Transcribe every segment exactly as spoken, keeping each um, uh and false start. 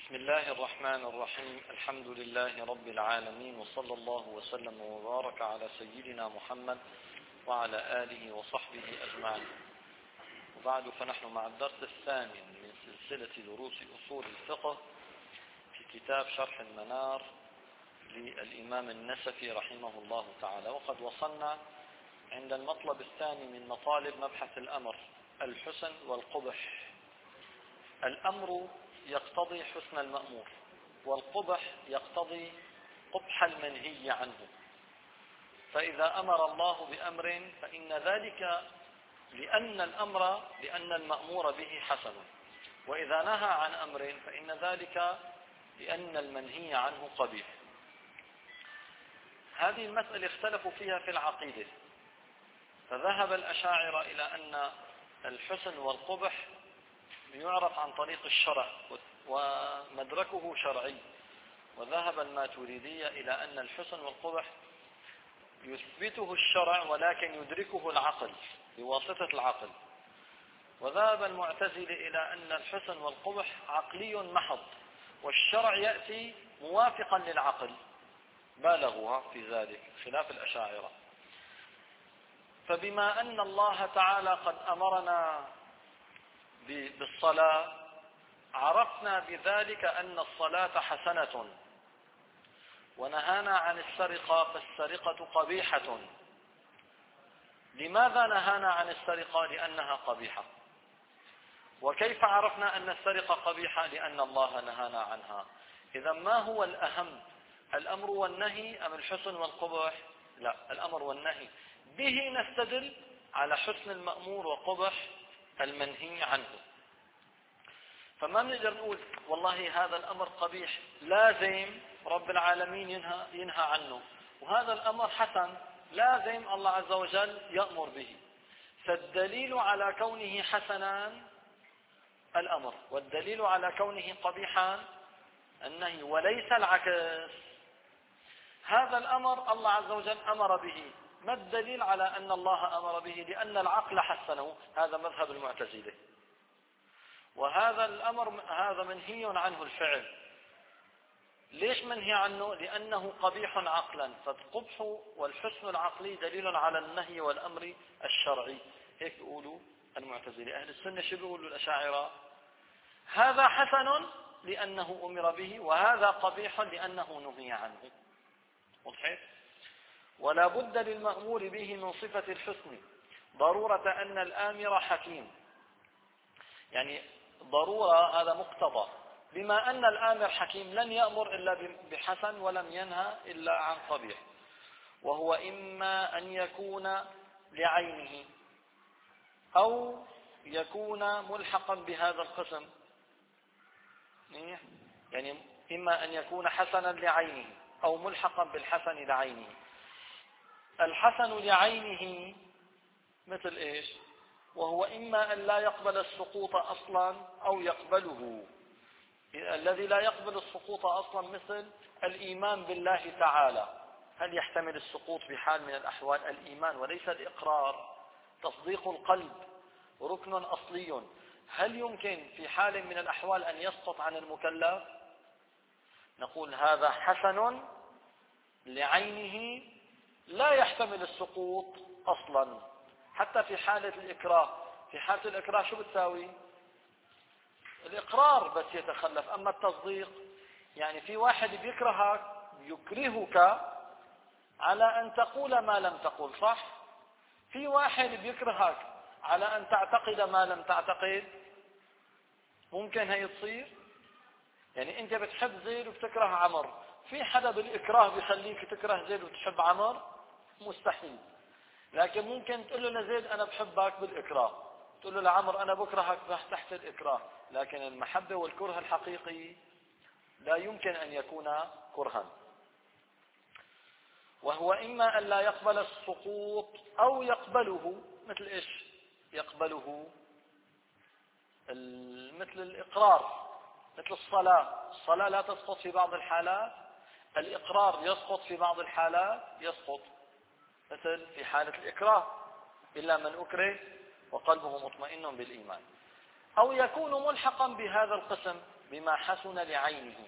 بسم الله الرحمن الرحيم. الحمد لله رب العالمين، وصلى الله وسلم وبارك على سيدنا محمد وعلى آله وصحبه أجمعين. وبعد، فنحن مع الدرس الثامن من سلسلة دروس أصول الفقه في كتاب شرح المنار للإمام النسفي رحمه الله تعالى، وقد وصلنا عند المطلب الثاني من مطالب مبحث الأمر: الحسن والقبح. الأمر يقتضي حسن المأمور، والقبح يقتضي قبح المنهي عنه. فإذا أمر الله بأمر فإن ذلك لأن الأمر لأن المأمور به حسن، وإذا نهى عن أمر فإن ذلك لأن المنهي عنه قبيح. هذه المسألة اختلفوا فيها في العقيدة، فذهب الأشاعرة إلى أن الحسن والقبح يعرف عن طريق الشرع ومدركه شرعي، وذهب الماتريدية إلى أن الحسن والقبح يثبته الشرع ولكن يدركه العقل بواسطة العقل. وذهب المعتزلة إلى أن الحسن والقبح عقلي محض، والشرع يأتي موافقا للعقل، بالغوا في ذلك خلاف الأشاعرة. فبما أن الله تعالى قد أمرنا بالصلاة، عرفنا بذلك أن الصلاة حسنة، ونهانا عن السرقة فالسرقة قبيحة. لماذا نهانا عن السرقة؟ لأنها قبيحة. وكيف عرفنا أن السرقة قبيحة؟ لأن الله نهانا عنها. إذا ما هو الأهم، الأمر والنهي أم الحسن والقبح؟ لا، الأمر والنهي. به نستدل على حسن المأمور وقبح المنهي عنه. فما نقدر نقول والله هذا الأمر قبيح لازم رب العالمين ينهى, ينهى عنه، وهذا الأمر حسن لازم الله عز وجل يأمر به. فالدليل على كونه حسنا الأمر، والدليل على كونه قبيحا النهي، وليس العكس. هذا الأمر الله عز وجل أمر به، ما الدليل على أن الله أمر به؟ لأن العقل حسنه. هذا مذهب المعتزلة. وهذا الأمر هذا منهي عنه الفعل. ليش منهي عنه؟ لأنه قبيح عقلا. فالقبح والحسن العقلي دليل على النهي والأمر الشرعي. هيك يقولوا المعتزلة. أهل السنة شو بيقولوا الأشاعرة؟ هذا حسن لأنه أمر به، وهذا قبيح لأنه نهي عنه. وضحت؟ ولا بد للمأمور به من صفة الحسن، ضرورة أن الآمر حكيم. يعني ضرورة، هذا مقتضى. بما أن الآمر حكيم لن يأمر إلا بحسن ولم ينهى إلا عن قبيح. وهو إما أن يكون لعينه أو يكون ملحقا بهذا القسم. يعني إما أن يكون حسنا لعينه أو ملحقا بالحسن لعينه. الحسن لعينه مثل إيش؟ وهو إما أن لا يقبل السقوط أصلا أو يقبله. الذي لا يقبل السقوط أصلا مثل الإيمان بالله تعالى. هل يحتمل السقوط بحال من الأحوال؟ الإيمان وليس الإقرار. تصديق القلب ركن أصلي. هل يمكن في حال من الأحوال أن يسقط عن المكلف؟ نقول هذا حسن لعينه لا يحتمل السقوط أصلا. حتى في حالة الإكراه، في حالة الإكراه شو بتساوي؟ الإقرار بس يتخلف. أما التصديق، يعني في واحد بيكرهك يكرهك على أن تقول ما لم تقل، صح؟ في واحد بيكرهك على أن تعتقد ما لم تعتقد. ممكن هي تصير؟ يعني أنت بتحب زيد وبتكره عمر، في حدا بالإكراه بيخليك تكره زيد وتحب عمر؟ مستحيل. لكن ممكن تقول له لزيد أنا بحبك بالإكراه، تقول له لعمر أنا بكرهك تحت الإكراه. لكن المحبة والكره الحقيقي لا يمكن أن يكون كرها. وهو إما أن لا يقبل السقوط أو يقبله. مثل إيش يقبله؟ مثل الإقرار، مثل الصلاة. الصلاة لا تسقط في بعض الحالات، الإقرار يسقط في بعض الحالات يسقط. مثل في حالة الإكراه، إلا من أكره وقلبه مطمئن بالإيمان. أو يكون ملحقا بهذا القسم، بما حسن لعينه،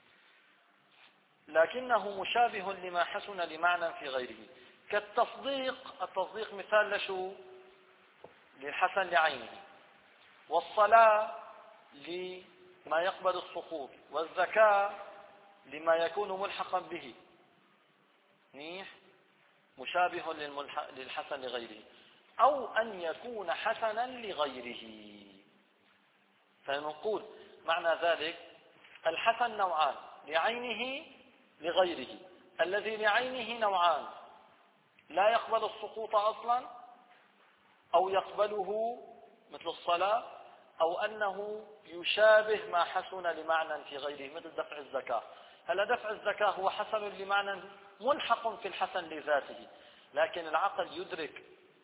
لكنه مشابه لما حسن لمعنى في غيره. كالتصديق، التصديق مثال لشو؟ للحسن لعينه. والصلاة لما يقبل السقوط، والزكاة لما يكون ملحقا به. منيح، مشابه للحسن لغيره، أو أن يكون حسنا لغيره. فنقول معنى ذلك الحسن نوعان، لعينه لغيره. الذي لعينه نوعان: لا يقبل السقوط أصلا، أو يقبله مثل الصلاة، أو أنه يشابه ما حسن لمعنى في غيره مثل دفع الزكاة. هل دفع الزكاة هو حسن لمعنى ملحق في الحسن لذاته، لكن العقل يدرك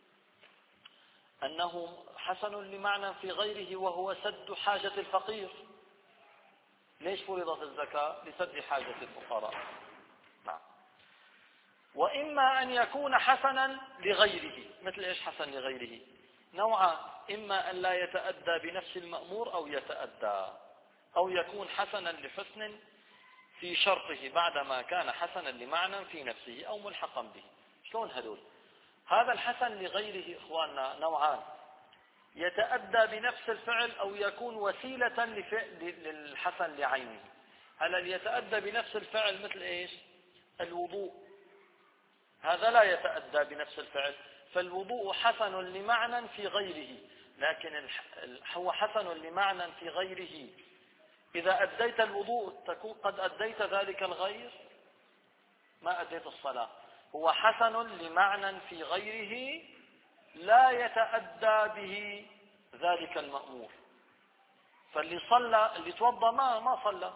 أنه حسن لمعنى في غيره وهو سد حاجة الفقير. ليش فرضت الزكاة؟ لسد حاجة الفقراء. نعم. وإما أن يكون حسنا لغيره. مثل إيش حسن لغيره؟ نوعان: إما أن لا يتأدى بنفس المأمور أو يتأدى، أو يكون حسنا لحسن في شرطه بعدما كان حسنا لمعنى في نفسه أو ملحقا به. شلون هدول؟ هذا الحسن لغيره إخواننا نوعان: يتأدى بنفس الفعل أو يكون وسيلة للحسن لعينه. هل يتأدى بنفس الفعل مثل إيش؟ الوضوء، هذا لا يتأدى بنفس الفعل، فالوضوء حسن لمعنى في غيره، لكن هو حسن لمعنى في غيره. إذا أديت الوضوء تكون قد أديت ذلك الغير، ما أديت الصلاة. هو حسن لمعنى في غيره لا يتأدى به ذلك المأمور. فاللي صلى، اللي توضى ما ما صلى.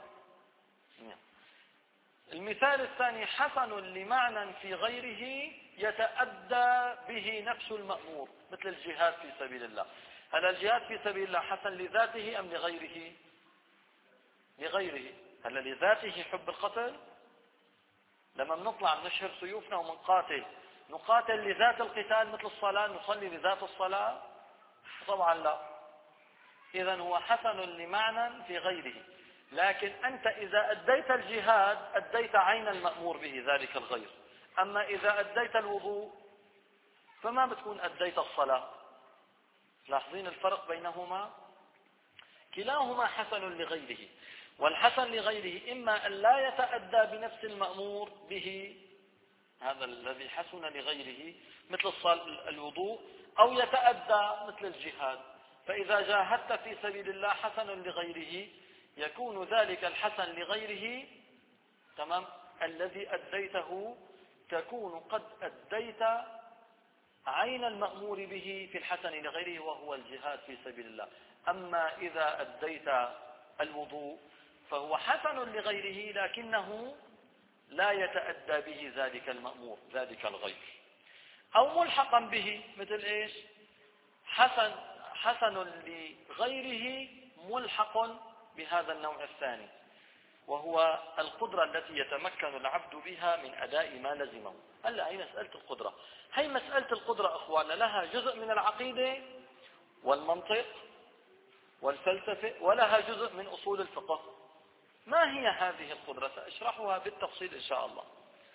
المثال الثاني: حسن لمعنى في غيره يتأدى به نفس المأمور، مثل الجهاد في سبيل الله. هل الجهاد في سبيل الله حسن لذاته أم لغيره؟ لغيره. هل لذاته حب القتل؟ لما بنطلع بنشهر سيوفنا ومنقاتل، نقاتل لذات القتال مثل الصلاة، نصلي لذات الصلاة؟ طبعا لا. إذن هو حسن لمعنى في غيره، لكن أنت إذا أديت الجهاد أديت عين المأمور به ذلك الغير. أما إذا أديت الوضوء فما بتكون أديت الصلاة. لاحظين الفرق بينهما؟ كلاهما حسن لغيره. والحسن لغيره إما أن لا يتأدى بنفس المأمور به، هذا الذي حسن لغيره مثل الوضوء، أو يتأدى مثل الجهاد. فإذا جاهدت في سبيل الله حسن لغيره، يكون ذلك الحسن لغيره تمام الذي أديته، تكون قد أديت عين المأمور به في الحسن لغيره وهو الجهاد في سبيل الله. أما إذا أديت الوضوء فهو حسن لغيره لكنه لا يتأدى به ذلك المأمور ذلك الغير، أو ملحقا به مثل إيش؟ حسن حسن لغيره ملحق بهذا النوع الثاني، وهو القدرة التي يتمكن العبد بها من أداء ما لزمه. هلا هي مسألة القدرة، هي مسألة القدرة أخوانا لها جزء من العقيدة والمنطق والفلسفة، ولها جزء من أصول الفقه. ما هي هذه القدرة؟ سأشرحها بالتفصيل إن شاء الله.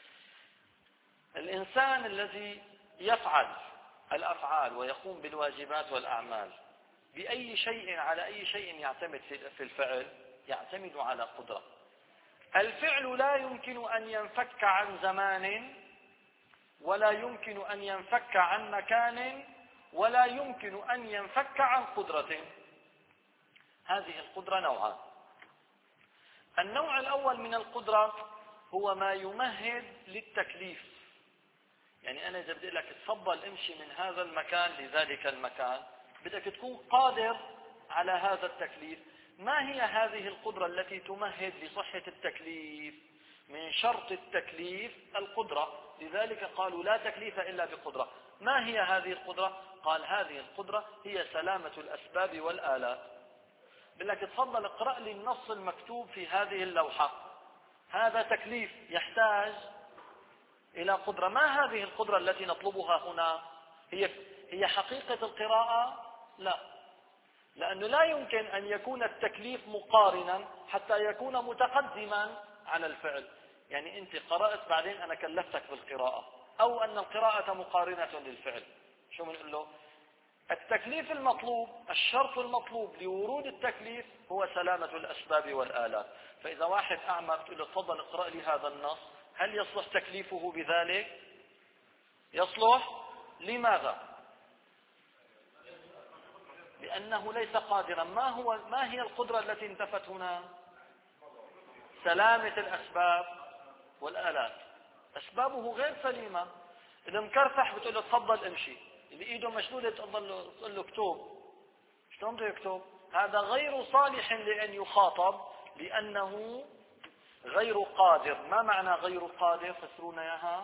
الإنسان الذي يفعل الأفعال ويقوم بالواجبات والأعمال بأي شيء، على أي شيء يعتمد في الفعل؟ يعتمد على قدرة. الفعل لا يمكن أن ينفك عن زمان، ولا يمكن أن ينفك عن مكان، ولا يمكن أن ينفك عن قدرة. هذه القدرة نوعان. النوع الأول من القدرة هو ما يمهد للتكليف. يعني أنا إذا بدي لك تفضل امشي من هذا المكان لذلك المكان، بدك تكون قادر على هذا التكليف. ما هي هذه القدرة التي تمهد لصحة التكليف؟ من شرط التكليف القدرة، لذلك قالوا لا تكليف إلا بقدرة. ما هي هذه القدرة؟ قال هذه القدرة هي سلامة الأسباب والآلات. بدك تفضل اقرأ لي النص المكتوب في هذه اللوحة، هذا تكليف يحتاج إلى قدرة. ما هذه القدرة التي نطلبها هنا؟ هي هي حقيقة القراءة؟ لا. لأنه لا يمكن أن يكون التكليف مقارنا حتى يكون متقدما على الفعل. يعني أنت قرأت بعدين أنا كلفتك بالقراءة، أو أن القراءة مقارنة للفعل. شو بنقول له؟ التكليف المطلوب، الشرط المطلوب لورود التكليف هو سلامة الأسباب والآلات. فإذا واحد أعمى بتقول له تفضل اقرأ لي هذا النص، هل يصلح تكليفه بذلك؟ يصلح. لماذا؟ لأنه ليس قادرا. ما هو ما هي القدرة التي انتفت هنا؟ سلامة الأسباب والآلات. أسبابه غير سليمة. إذا مكرفح بتقول له تفضل امشي، اللي إيده مشلولة تقول له تقول له اكتب، شلون بده يكتب؟ هذا غير صالح لأن يخاطب لأنه غير قادر. ما معنى غير قادر؟ فسرونا إياها.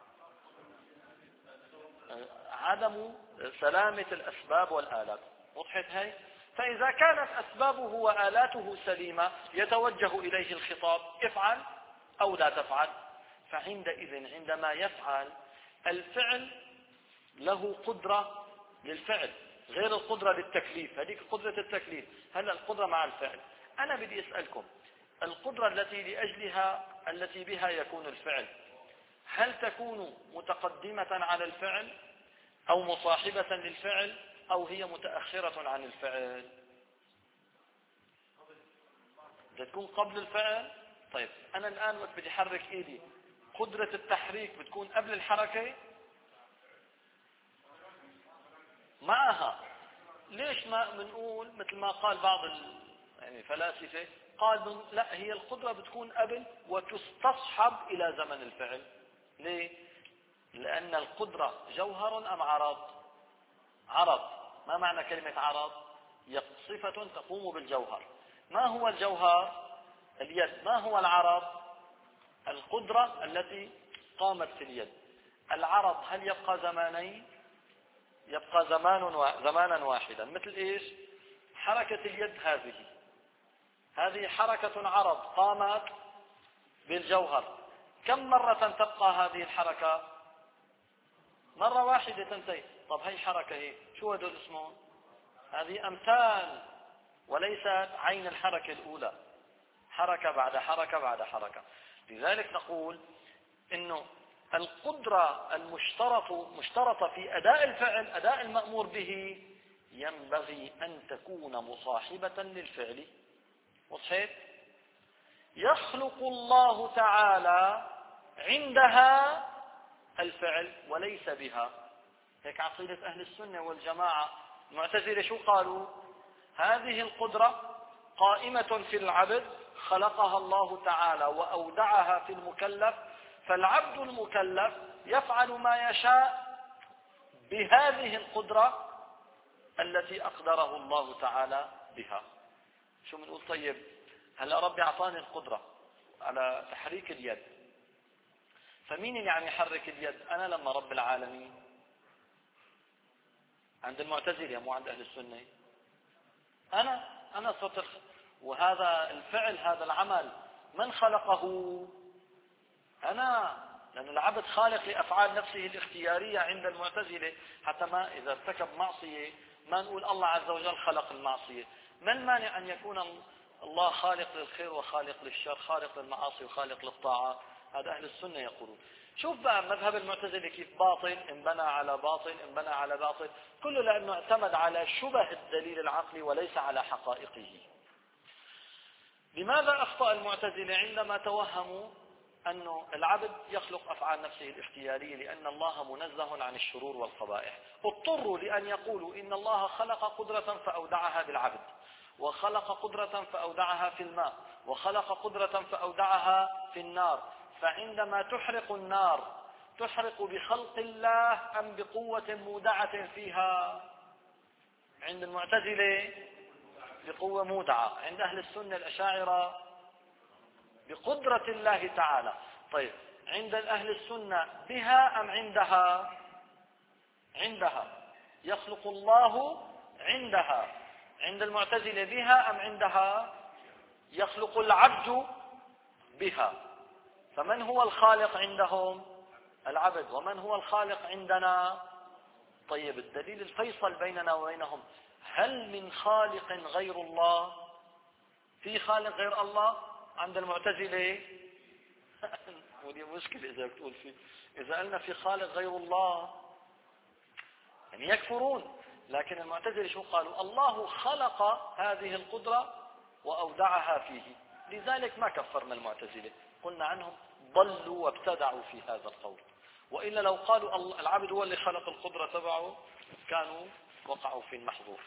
عدم سلامة الأسباب والآلات. وضحت هاي؟ فإذا كانت أسبابه وآلاته سليمة يتوجه إليه الخطاب افعل أو لا تفعل. فعندئذ عندما يفعل الفعل له قدرة للفعل غير القدرة للتكليف. هذيك قدرة التكليف، هلا القدرة مع الفعل. أنا بدي أسألكم، القدرة التي لأجلها التي بها يكون الفعل، هل تكون متقدمة على الفعل أو مصاحبة للفعل أو هي متأخرة عن الفعل؟ بدها تكون قبل الفعل. طيب أنا الآن وقت بدي أحرك إيدي، قدرة التحريك بتكون قبل الحركة معها. ليش ما بنقول مثل ما قال بعض يعني الفلاسفة، قال لا، هي القدرة بتكون قبل وتستصحب إلى زمن الفعل. ليه؟ لأن القدرة جوهر أم عرض؟ عرض. ما معنى كلمة عرض؟ صفة تقوم بالجوهر. ما هو الجوهر؟ اليد. ما هو العرض؟ القدرة التي قامت في اليد. العرض هل يبقى زمانين؟ يبقى زمان و... زمانا واحدا. مثل ايش؟ حركة اليد هذه هذه حركة عرض قامت بالجوهر. كم مرة تبقى هذه الحركة؟ مرة واحدة تنتهي. طب هي حركة هي شو هدول اسمهم؟ هذه أمثال وليست عين الحركة الأولى، حركة بعد حركة بعد حركة. لذلك نقول إنه القدرة المشترطة مشترطة في أداء الفعل، أداء المأمور به، ينبغي أن تكون مصاحبة للفعل. وصحيح؟ يخلق الله تعالى عندها الفعل وليس بها. هيك عقيدة أهل السنة والجماعة. المعتزلة شو قالوا؟ هذه القدرة قائمة في العبد، خلقها الله تعالى وأودعها في المكلف، فالعبد المكلف يفعل ما يشاء بهذه القدرة التي أقدره الله تعالى بها. شو بنقول؟ طيب هلا ربي أعطاني القدرة على تحريك اليد، فمين اللي عم يحرك اليد؟ أنا لما رب العالمين؟ عند المعتزلة مو عند أهل السنة. أنا أنا صرت. وهذا الفعل، هذا العمل، من خلقه؟ أنا. لأن العبد خالق لأفعال نفسه الاختيارية عند المعتزلة. حتى ما إذا ارتكب معصية ما نقول الله عز وجل خلق المعصية. من مانع أن يكون الله خالق للخير وخالق للشر، خالق للمعاصي وخالق للطاعات؟ هذا أهل السنة يقولون. شوف بقى مذهب المعتزلة كيف باطل انبنى على باطل انبنى على باطل، كله لأنه اعتمد على شبه الدليل العقلي وليس على حقائقه. لماذا أخطأ المعتزلة عندما توهموا أن العبد يخلق أفعال نفسه الاختيارية؟ لأن الله منزه عن الشرور والقبائح. اضطروا لأن يقولوا إن الله خلق قدرة فأودعها بالعبد، وخلق قدرة فأودعها في الماء، وخلق قدرة فأودعها في النار. فعندما تحرق النار تحرق بخلق الله أم بقوة مودعة فيها؟ عند المعتزلة بقوة مودعة، عند أهل السنة الأشاعرة بقدرة الله تعالى. طيب عند أهل السنة بها أم عندها؟ عندها. يخلق الله عندها. عند المعتزلة بها أم عندها؟ يخلق العبد بها. فمن هو الخالق عندهم؟ العبد. ومن هو الخالق عندنا؟ طيب الدليل الفيصل بيننا وبينهم، هل من خالق غير الله؟ في خالق غير الله عند المعتزلة؟ ودي مشكلة إذا بتقول في، إذا قلنا في خالق غير الله يعني يكفرون. لكن المعتزلة شو قالوا؟ الله خلق هذه القدرة وأودعها فيه، لذلك ما كفرنا المعتزلة، قلنا عنهم ضلوا وابتدعوا في هذا القول. وإلا لو قالوا العبد هو اللي خلق القدرة تبعه كانوا وقعوا في المحظور.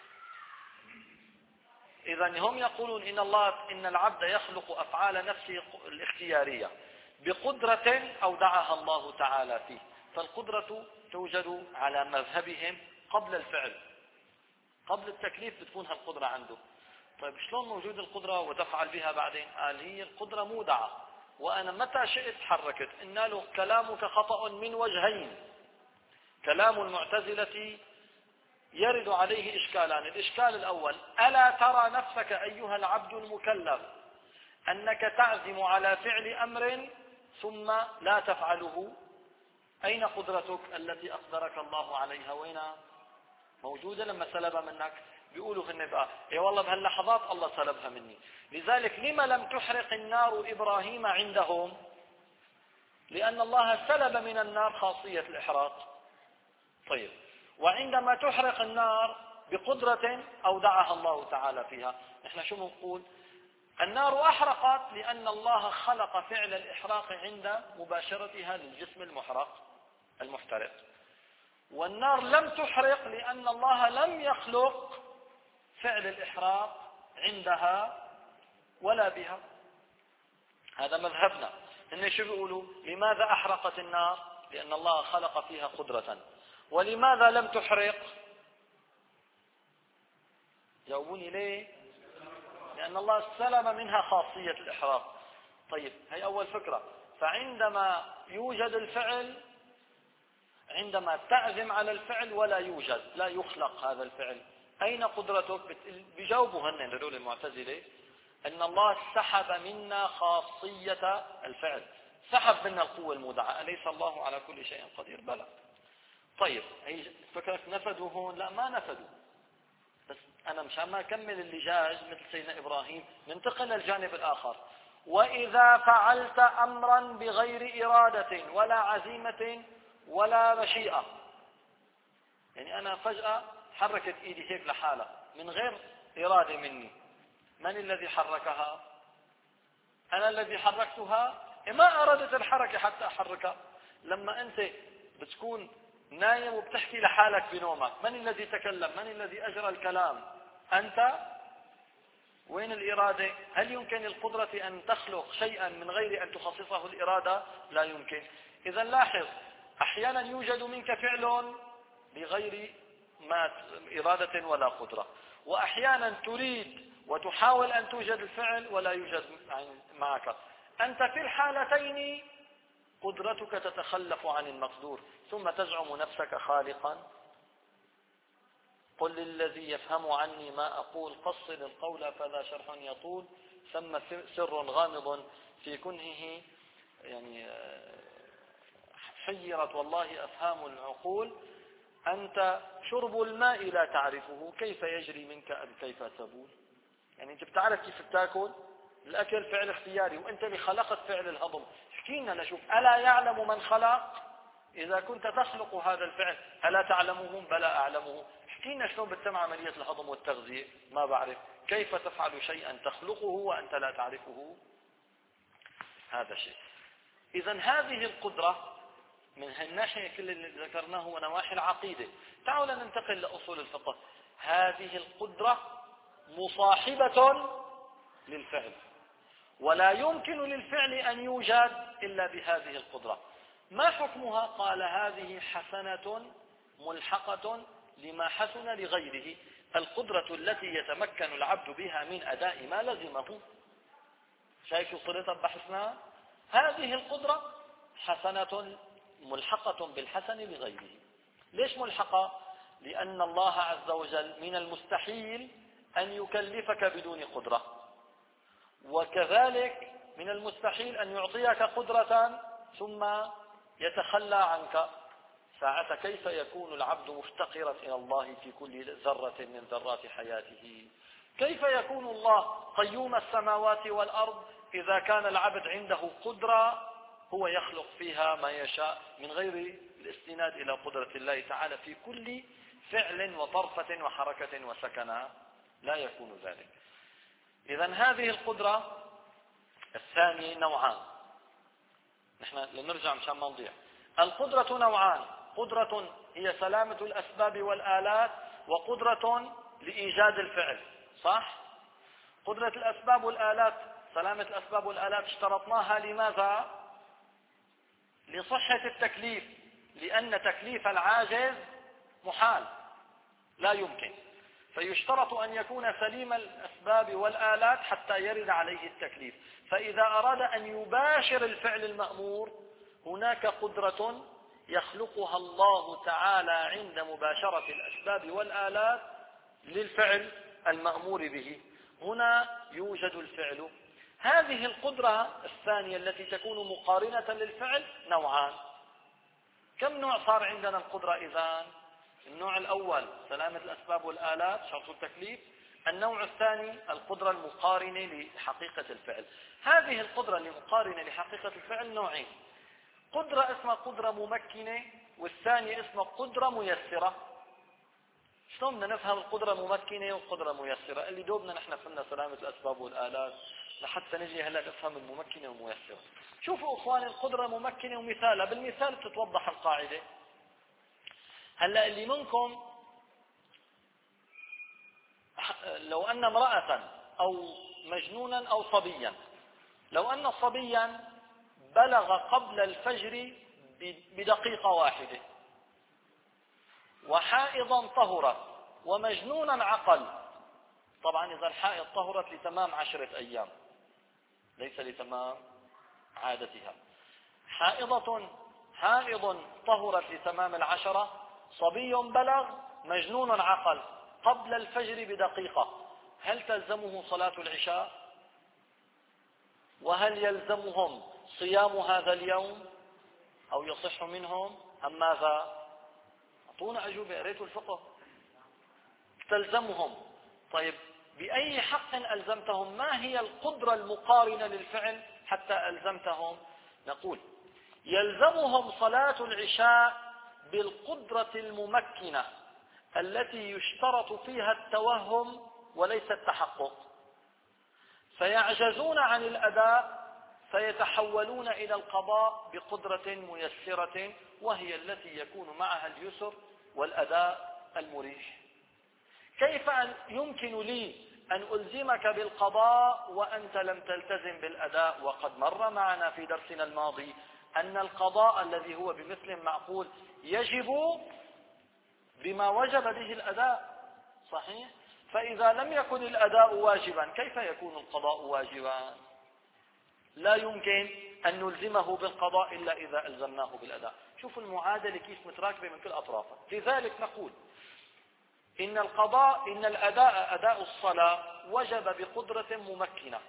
إذن هم يقولون إن الله إن العبد يخلق أفعال نفسه الاختيارية بقدرة أودعها الله تعالى فيه، فالقدرة توجد على مذهبهم قبل الفعل، قبل التكليف بتكون هالقدرة عنده. طيب شلون موجود القدرة وتفعل بها بعدين؟ قال هي القدرة مودعة، وأنا متى شئت حركت. إن له كلامك خطأ من وجهين. كلام المعتزلة يرد عليه إشكالان. الإشكال الأول: ألا ترى نفسك أيها العبد المكلف أنك تعزم على فعل أمر ثم لا تفعله؟ أين قدرتك التي أقدرك الله عليها؟ وين موجودة لما سلب منك؟ بيقولوا في النبأ اي والله بهاللحظات الله سلبها مني. لذلك لما لم تحرق النار إبراهيم عندهم؟ لأن الله سلب من النار خاصية الإحراق. طيب، وعندما تحرق النار بقدرة أودعها الله تعالى فيها، نحن شو نقول؟ النار أحرقت لأن الله خلق فعل الإحراق عند مباشرتها للجسم المحرق المحترق، والنار لم تحرق لأن الله لم يخلق فعل الإحراق عندها ولا بها. هذا مذهبنا. إن شو بيقولوا؟ لماذا أحرقت النار؟ لأن الله خلق فيها قدرة. ولماذا لم تحرق؟ جاوبوني ليه؟ لأن الله سلم منها خاصية الإحراق. طيب، هي أول فكرة. فعندما يوجد الفعل، عندما تعزم على الفعل ولا يوجد، لا يخلق هذا الفعل، أين قدرتك؟ بيجاوبوا هن هذول المعتزلة أن الله سحب منا خاصية الفعل، سحب منا القوة المودعة. أليس الله على كل شيء قدير؟ بلى. طيب، هي فكرة نفدوا هون؟ لا، ما نفدوا. بس أنا مشان ما أكمل اللجاج مثل سيدنا إبراهيم ننتقل للجانب الآخر. وإذا فعلت أمرا بغير إرادة ولا عزيمة ولا مشيئة، يعني أنا فجأة حركت إيدي هيك لحالها من غير إرادة مني، من الذي حركها؟ أنا الذي حركتها؟ ما أردت الحركة حتى أحركها. لما أنت بتكون نايم وبتحكي لحالك بنومك، من الذي تكلم؟ من الذي أجرى الكلام؟ أنت. وين الإرادة؟ هل يمكن للقدرة أن تخلق شيئا من غير أن تخصصه الإرادة؟ لا يمكن. إذا لاحظ، أحيانا يوجد منك فعل بغير ما إرادة ولا قدرة، وأحيانا تريد وتحاول أن توجد الفعل ولا يوجد معك. أنت في الحالتين قدرتك تتخلف عن المقدور، ثم تزعم نفسك خالقا. قل للذي يفهم عني ما أقول قصر القول فذا شرح يطول، ثم سر غامض في كنهه، يعني حيرت والله أفهام العقول. أنت شرب الماء لا تعرفه، كيف يجري منك أم كيف تبول؟ يعني أنت بتعرف كيف بتاكل؟ الأكل فعل اختياري، وأنت اللي خلقت فعل الهضم. احكينا نشوف، ألا يعلم من خلق؟ إذا كنت تخلق هذا الفعل ألا تعلمه؟ بلى أعلمه. احكينا شلون بتتم عملية الهضم والتغذية؟ ما بعرف. كيف تفعل شيئا تخلقه وأنت لا تعرفه؟ هذا شيء. إذن هذه القدرة من الناحية كل اللي ذكرناه ونواحي العقيدة. تعالوا ننتقل لأصول الفقه. هذه القدرة مصاحبة للفعل، ولا يمكن للفعل أن يوجد إلا بهذه القدرة. ما حكمها؟ قال هذه حسنة ملحقة لما حسن لغيره، القدرة التي يتمكن العبد بها من أداء ما لزمه. شايف الصلة بحثنا؟ هذه القدرة حسنة ملحقة بالحسن لغيره. ليش ملحقة؟ لأن الله عز وجل من المستحيل أن يكلفك بدون قدرة، وكذلك من المستحيل أن يعطيك قدرة ثم يتخلى عنك. ساعة كيف يكون العبد مفتقرا إلى الله في كل ذرة من ذرات حياته؟ كيف يكون الله قيوم السماوات والأرض إذا كان العبد عنده قدرة هو يخلق فيها ما يشاء من غير الاستناد إلى قدرة الله تعالى في كل فعل وطرفة وحركة وسكنة؟ لا يكون ذلك. إذن هذه القدرة الثانية نوعان. نحن لنرجع مشان ما نضيع. القدرة نوعان: قدرة هي سلامة الأسباب والآلات، وقدرة لإيجاد الفعل. صح؟ قدرة الأسباب والآلات، سلامة الأسباب والآلات اشترطناها لماذا؟ لصحة التكليف، لأن تكليف العاجز محال لا يمكن، فيشترط أن يكون سليم الأسباب والآلات حتى يرد عليه التكليف. فإذا أراد أن يباشر الفعل المأمور هناك قدرة يخلقها الله تعالى عند مباشرة الأسباب والآلات للفعل المأمور به، هنا يوجد الفعل. هذه القدرة الثانية التي تكون مقارنة للفعل نوعان. كم نوع صار عندنا القدرة إذن؟ النوع الأول سلامة الأسباب والآلات شرط التكليف. النوع الثاني القدرة المقارنة لحقيقة الفعل. هذه القدرة المقارنة لحقيقة الفعل نوعين: قدرة اسمها قدرة ممكنة، والثانية اسمها قدرة ميسرة. شلون بدنا نفهم القدرة ممكنة والقدرة ميسرة؟ اللي دوبنا نحن فهمنا سلامة الأسباب والآلات، لحتى نجي هلا نفهم الممكنة والميسرة. شوفوا اخواني، القدرة ممكنة ومثالها، بالمثال بتتوضح القاعدة. هلا اللي منكم لو أن امرأة أو مجنونا أو صبيا، لو أن صبيا بلغ قبل الفجر بدقيقة واحدة، وحائضا طهرت، ومجنونا عقل. طبعا إذا الحائض طهرت لتمام عشرة أيام ليس لتمام عادتها. حائضة حائض طهرت لتمام العشرة، صبي بلغ، مجنون عقل قبل الفجر بدقيقة، هل تلزمه صلاة العشاء؟ وهل يلزمهم صيام هذا اليوم أو يصح منهم أم ماذا؟ أعطونا أجوبة، قريتوا الفقه. تلزمهم. طيب بأي حق ألزمتهم؟ ما هي القدرة المقارنة للفعل حتى ألزمتهم؟ نقول يلزمهم صلاة العشاء بالقدرة الممكنة التي يشترط فيها التوهم وليس التحقق، فيعجزون عن الأداء فيتحولون إلى القضاء بقدرة ميسرة، وهي التي يكون معها اليسر والأداء المريح. كيف أن يمكن لي أن ألزمك بالقضاء وأنت لم تلتزم بالأداء؟ وقد مر معنا في درسنا الماضي أن القضاء الذي هو بمثل معقول يجب بما وجب به الأداء. صحيح؟ فإذا لم يكن الأداء واجبا كيف يكون القضاء واجبا؟ لا يمكن أن نلزمه بالقضاء إلا إذا ألزمناه بالأداء. شوفوا المعادلة كيف متراكبة من كل أطرافها. لذلك نقول إن القضاء إن الأداء أداء الصلاة وجب بقدرة ممكنة،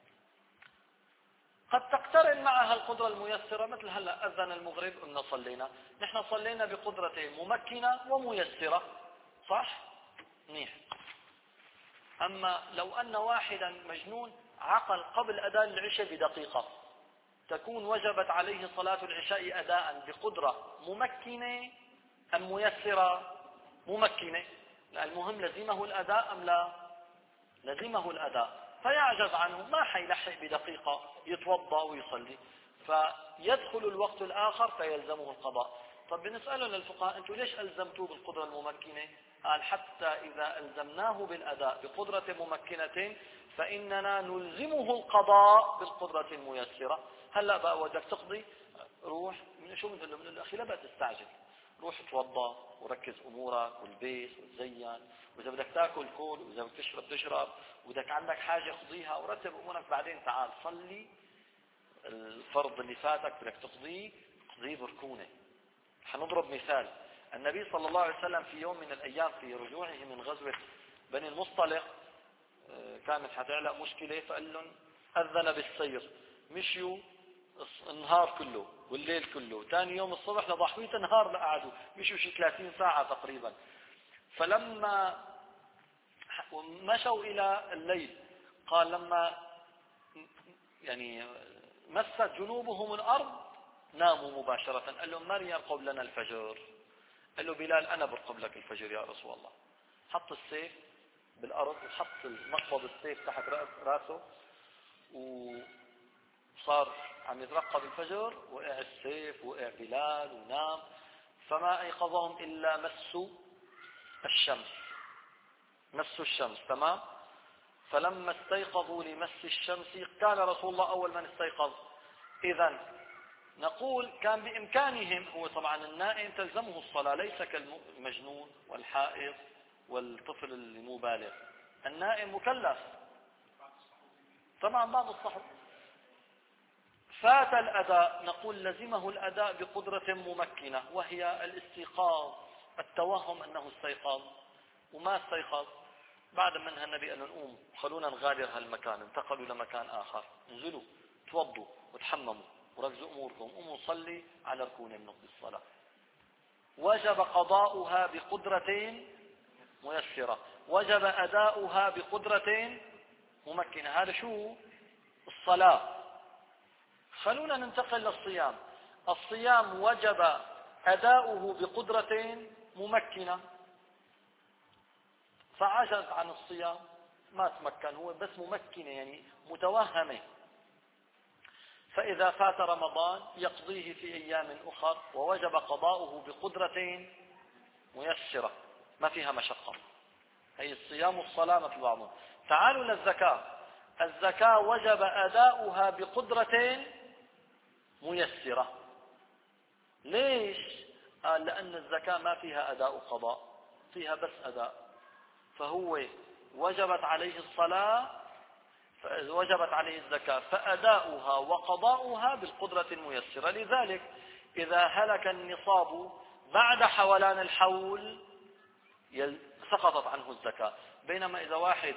قد تقترن معها القدرة الميسرة. مثل هلا أذن المغرب قلنا صلينا، نحن صلينا بقدرة ممكنة وميسرة. صح؟ منيح. أما لو أن واحدا مجنون عقل قبل أذان العشاء بدقيقة، تكون وجبت عليه صلاة العشاء أداء بقدرة ممكنة أم ميسرة؟ ممكنة. المهم لزمه الأداء أم لا؟ لزمه الأداء، فيعجز عنه، ما حيلحق بدقيقة يتوضأ ويصلي، فيدخل الوقت الآخر فيلزمه القضاء. طب بنسأله للفقهاء أنتم ليش ألزمتوه بالقدرة الممكنة؟ قال حتى إذا ألزمناه بالأداء بقدرة ممكنة فإننا نلزمه القضاء بالقدرة الميسرة. هلا بقى ودك تقضي، روح من شو بنقول له؟ من الأخي لا بقى تستعجل، روح توضأ وركز أمورك والبيت وتزين، وإذا بدك تاكل كل، وإذا بدك تشرب تشرب، وإذا عندك حاجة خذيها ورتب أمورك، بعدين تعال صلي الفرض اللي فاتك بدك تقضيه، قضيه بركونة. حنضرب مثال. النبي صلى الله عليه وسلم في يوم من الأيام في رجوعه من غزوة بني المصطلق كانت حتعلق مشكلة، فقال لهم أذن بالسير، مشيوا النهار كله والليل كله، ثاني يوم الصبح لضحوية النهار لقعدوا مشوا شي ثلاثين ساعة تقريبا. فلما مشوا إلى الليل قال لما يعني مست جنوبهم الأرض ناموا مباشرة. قال لهم من يرقب لنا الفجر؟ قال له بلال أنا برقب لك الفجر يا رسول الله. حط السيف بالأرض وحط مقبض السيف تحت رأسه وصار عم يترقب الفجر. وقع السيف وقع بلال ونام. فما أيقظهم إلا مسوا الشمس، مسوا الشمس. تمام. فلما استيقظوا لمس الشمس كان رسول الله أول من استيقظ. إذن نقول كان بإمكانهم، هو طبعا النائم تلزمه الصلاة ليس كالمجنون والحائض والطفل اللي مو بالغ. النائم مكلف طبعا بعض الصحر. فات الأداء، نقول لزمه الأداء بقدرة ممكنة وهي الاستيقاظ، التوهم أنه استيقظ وما استيقظ. بعد منها النبي قال نقوم خلونا نغادر هالمكان. انتقلوا لمكان آخر. انزلوا توضوا وتحمموا وركزوا أموركم، قوموا صلي على ركون النص بالصلاة. وجب قضاؤها بقدرة ميسرة، وجب أداؤها بقدرة ممكنة. هذا شو الصلاة. خلونا ننتقل للصيام. الصيام وجب أداؤه بقدرة ممكنة، فعجز عن الصيام ما تمكن، هو بس ممكنة يعني متوهمة. فإذا فات رمضان يقضيه في أيام أخر، ووجب قضاؤه بقدرة ميسرة ما فيها مشقة. هي الصيام والصلاة مثل بعضهم. تعالوا للزكاة. الزكاة وجب أداؤها بقدرة ميسرة. ليش؟ قال لأن الزكاة ما فيها أداء قضاء، فيها بس أداء. فهو وجبت عليه الصلاة، وجبت عليه الزكاة، فأداؤها وقضاؤها بالقدرة الميسرة. لذلك إذا هلك النصاب بعد حولان الحول سقطت عنه الزكاة. بينما إذا واحد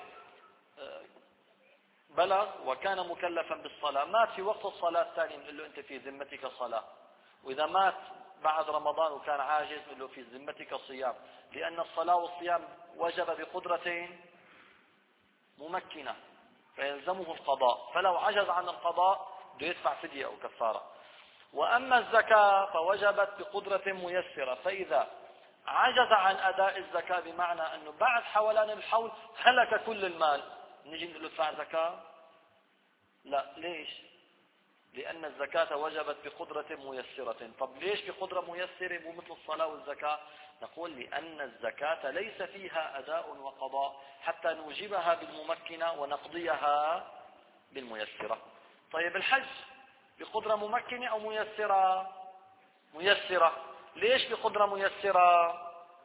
بلغ وكان مكلفا بالصلاة مات في وقت الصلاة الثاني نقول له أنت في ذمتك صلاة. وإذا مات بعد رمضان وكان عاجز نقول له في ذمتك صيام، لأن الصلاة والصيام وجب بقدرتين ممكنة فيلزمه القضاء. فلو عجز عن القضاء بده يدفع فدية أو كفارة. وأما الزكاة فوجبت بقدرة ميسرة. فإذا عجز عن أداء الزكاة بمعنى أنه بعد حولان الحول هلك كل المال، نجي نقول له ادفع زكاة؟ لا. ليش؟ لأن الزكاة وجبت بقدرة ميسرة. طب ليش بقدرة ميسرة مو مثل الصلاة والزكاة؟ نقول لأن الزكاة ليس فيها أداء وقضاء حتى نوجبها بالممكنة ونقضيها بالميسرة. طيب الحج بقدرة ممكنة أو ميسرة؟ ميسرة. ليش بقدرة ميسرة؟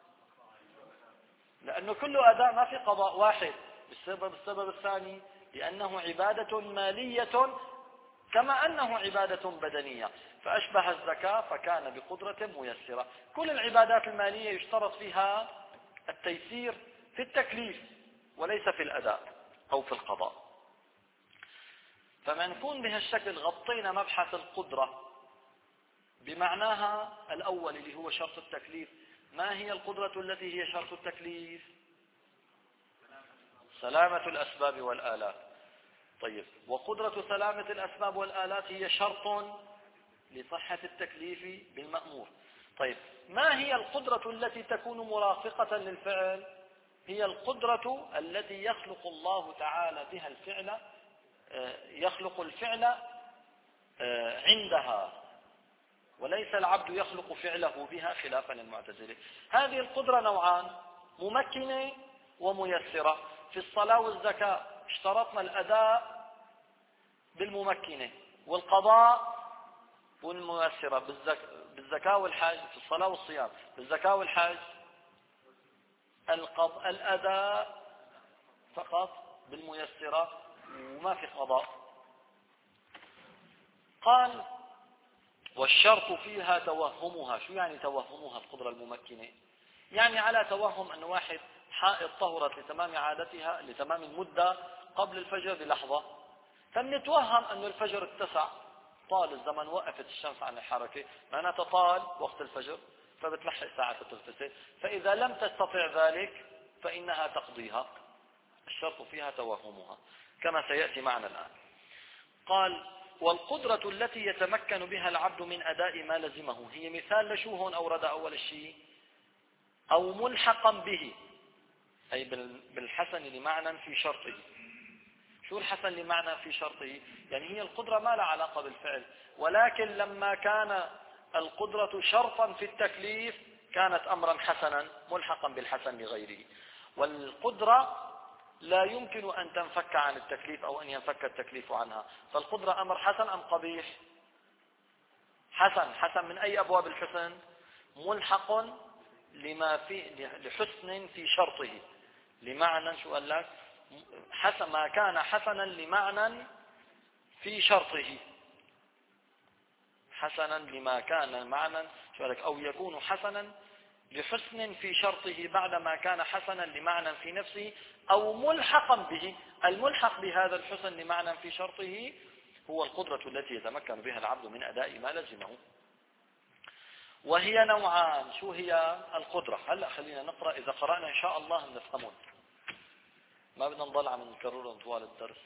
لأنه كله أداء ما في قضاء واحد. بالسبب السبب الثاني لأنه عبادة مالية كما أنه عبادة بدنية، فأشبه الزكاة فكان بقدرة ميسرة. كل العبادات المالية يشترط فيها التيسير في التكليف وليس في الأداء أو في القضاء. فما نكون بهالشكل غطينا مبحث القدرة بمعناها الأول اللي هو شرط التكليف. ما هي القدرة التي هي شرط التكليف؟ سلامة الأسباب والآلات. طيب، وقدرة سلامة الأسباب والآلات هي شرط لصحة التكليف بالمأمور. طيب، ما هي القدرة التي تكون مرافقة للفعل؟ هي القدرة التي يخلق الله تعالى بها الفعل، يخلق الفعل عندها، وليس العبد يخلق فعله بها خلافا للمعتزلة. هذه القدرة نوعان: ممكنة وميسرة. في الصلاة والزكاة اشترطنا الأداء بالممكنة والقضاء بالميسرة. بالزكاة والحج، في الصلاة والصيام، بالزكاة والحج الأداء فقط بالميسرة وما في قضاء. قال والشرط فيها توهمها. شو يعني توهمها القدرة الممكنة؟ يعني على توهم أن واحد حائض طهرت لتمام عادتها لتمام المدة قبل الفجر بلحظة، فنتوهم أن الفجر اتسع طال الزمن وقفت الشمس عن الحركة، معناتها طال وقت الفجر فبتلحق ساعة تغتسل. فإذا لم تستطع ذلك فإنها تقضيها، الشرط فيها توهمها كما سيأتي معنا الآن. قال: والقدرة التي يتمكن بها العبد من أداء ما لزمه، هي مثال لشو هون أورد أول الشيء؟ أو ملحقا به، أي بالحسن لمعنى في شرطه. شو الحسن لمعنى في شرطه؟ يعني هي القدرة ما لها علاقة بالفعل، ولكن لما كان القدرة شرطا في التكليف كانت أمرا حسنا ملحقا بالحسن لغيره. والقدرة لا يمكن أن تنفك عن التكليف أو أن ينفك التكليف عنها. فالقدرة أمر حسن أم قبيح؟ حسن. حسن من أي أبواب الحسن؟ ملحق لما في لحسن في شرطه، لمعنى شو قال لك؟ حسن ما كان حسنا لمعنى في شرطه، حسنا لما كان معنى شو قال لك؟ أو يكون حسنا لحسن في شرطه بعدما كان حسنا لمعنى في نفسه، أو ملحقا به. الملحق بهذا الحسن لمعنى في شرطه هو القدرة التي يتمكن بها العبد من أداء ما لزمه. وهي نوعان. شو هي القدرة؟ هلأ خلينا نقرأ، إذا قرأنا إن شاء الله نفهمون، ما بدنا نضل عم نكررهم طوال الدرس.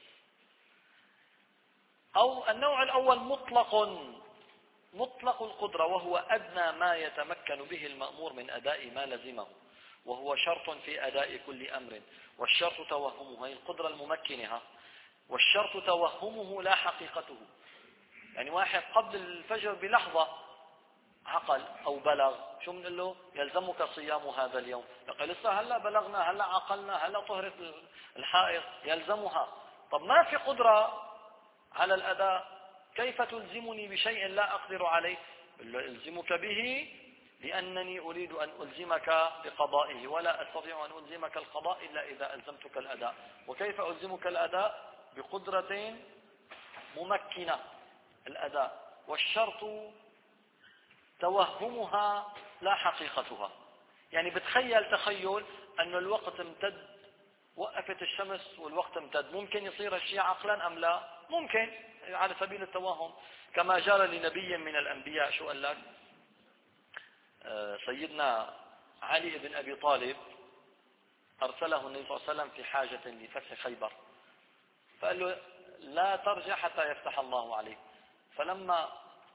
أو النوع الأول مطلق مطلق القدرة، وهو أدنى ما يتمكن به المأمور من أداء ما لزمه، وهو شرط في أداء كل أمر، والشرط توهمه، هي القدرة الممكنة، والشرط توهمه لا حقيقته. يعني واحد قبل الفجر بلحظة عقل أو بلغ، شو بنقول له؟ يلزمك صيام هذا اليوم. يقول لسه هلا بلغنا، هلا عقلنا، هلا طهرت الحائض، يلزمها. طب ما في قدرة على الأداء، كيف تلزمني بشيء لا أقدر عليه؟ ألزمك به لأنني أريد أن ألزمك بقضائه، ولا أستطيع أن ألزمك القضاء إلا إذا ألزمتك الأداء. وكيف ألزمك الأداء؟ بقدرة ممكنة الأداء. والشرط توهمها لا حقيقتها. يعني بتخيل تخيل أن الوقت امتد، وقفت الشمس والوقت امتد، ممكن يصير الشيء عقلا أم لا؟ ممكن، على سبيل التوهم، كما جرى لنبي من الأنبياء. شو قال لك؟ سيدنا علي بن أبي طالب أرسله النبي صلى الله عليه وسلم في حاجة لفتح خيبر، فقال له لا ترجع حتى يفتح الله عليك. فلما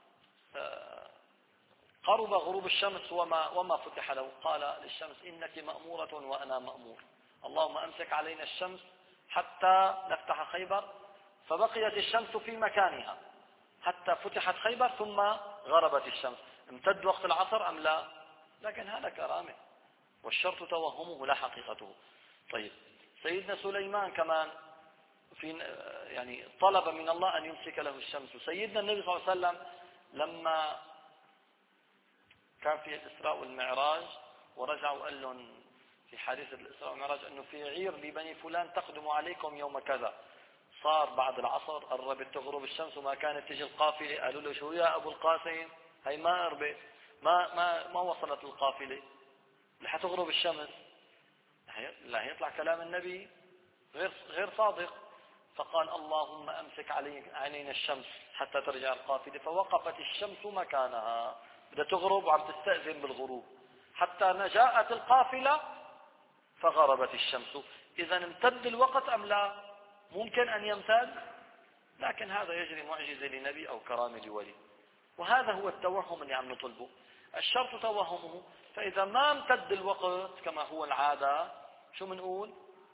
قرب غروب الشمس وما, وما فتح له، قال للشمس إنك مأمورة وأنا مأمور، اللهم أمسك علينا الشمس حتى نفتح خيبر. فبقيت الشمس في مكانها حتى فتحت خيبر، ثم غربت الشمس. امتد وقت العصر أم لا؟ لكن هذا كرامة، والشرط توهمه لا حقيقته. طيب، سيدنا سليمان كمان في يعني طلب من الله أن يمسك له الشمس. سيدنا النبي صلى الله عليه وسلم لما كان في الإسراء والمعراج ورجع وقال لهم في حادثة الإسراء والمعراج أنه في عير لبني فلان تقدم عليكم يوم كذا، صار بعد العصر قربت تغرب الشمس وما كانت تجي القافلة، قالوا له شو يا أبو القاسم، هي ما قربت، ما ما ما وصلت القافلة لحتى تغرب الشمس. لا يطلع كلام النبي غير غير صادق. فقال اللهم أمسك علينا الشمس حتى ترجع القافلة. فوقفت الشمس مكانها، بدها تغرب وعم تستأذن بالغروب حتى جاءت القافلة فغربت الشمس. إذا امتد الوقت أم لا؟ ممكن أن يمتد، لكن هذا يجري معجزة لنبي أو كرامة لولي. وهذا هو التوهم اللي عم نطلبه. الشرط توهمه، فإذا ما امتد الوقت كما هو العادة، شو منقول؟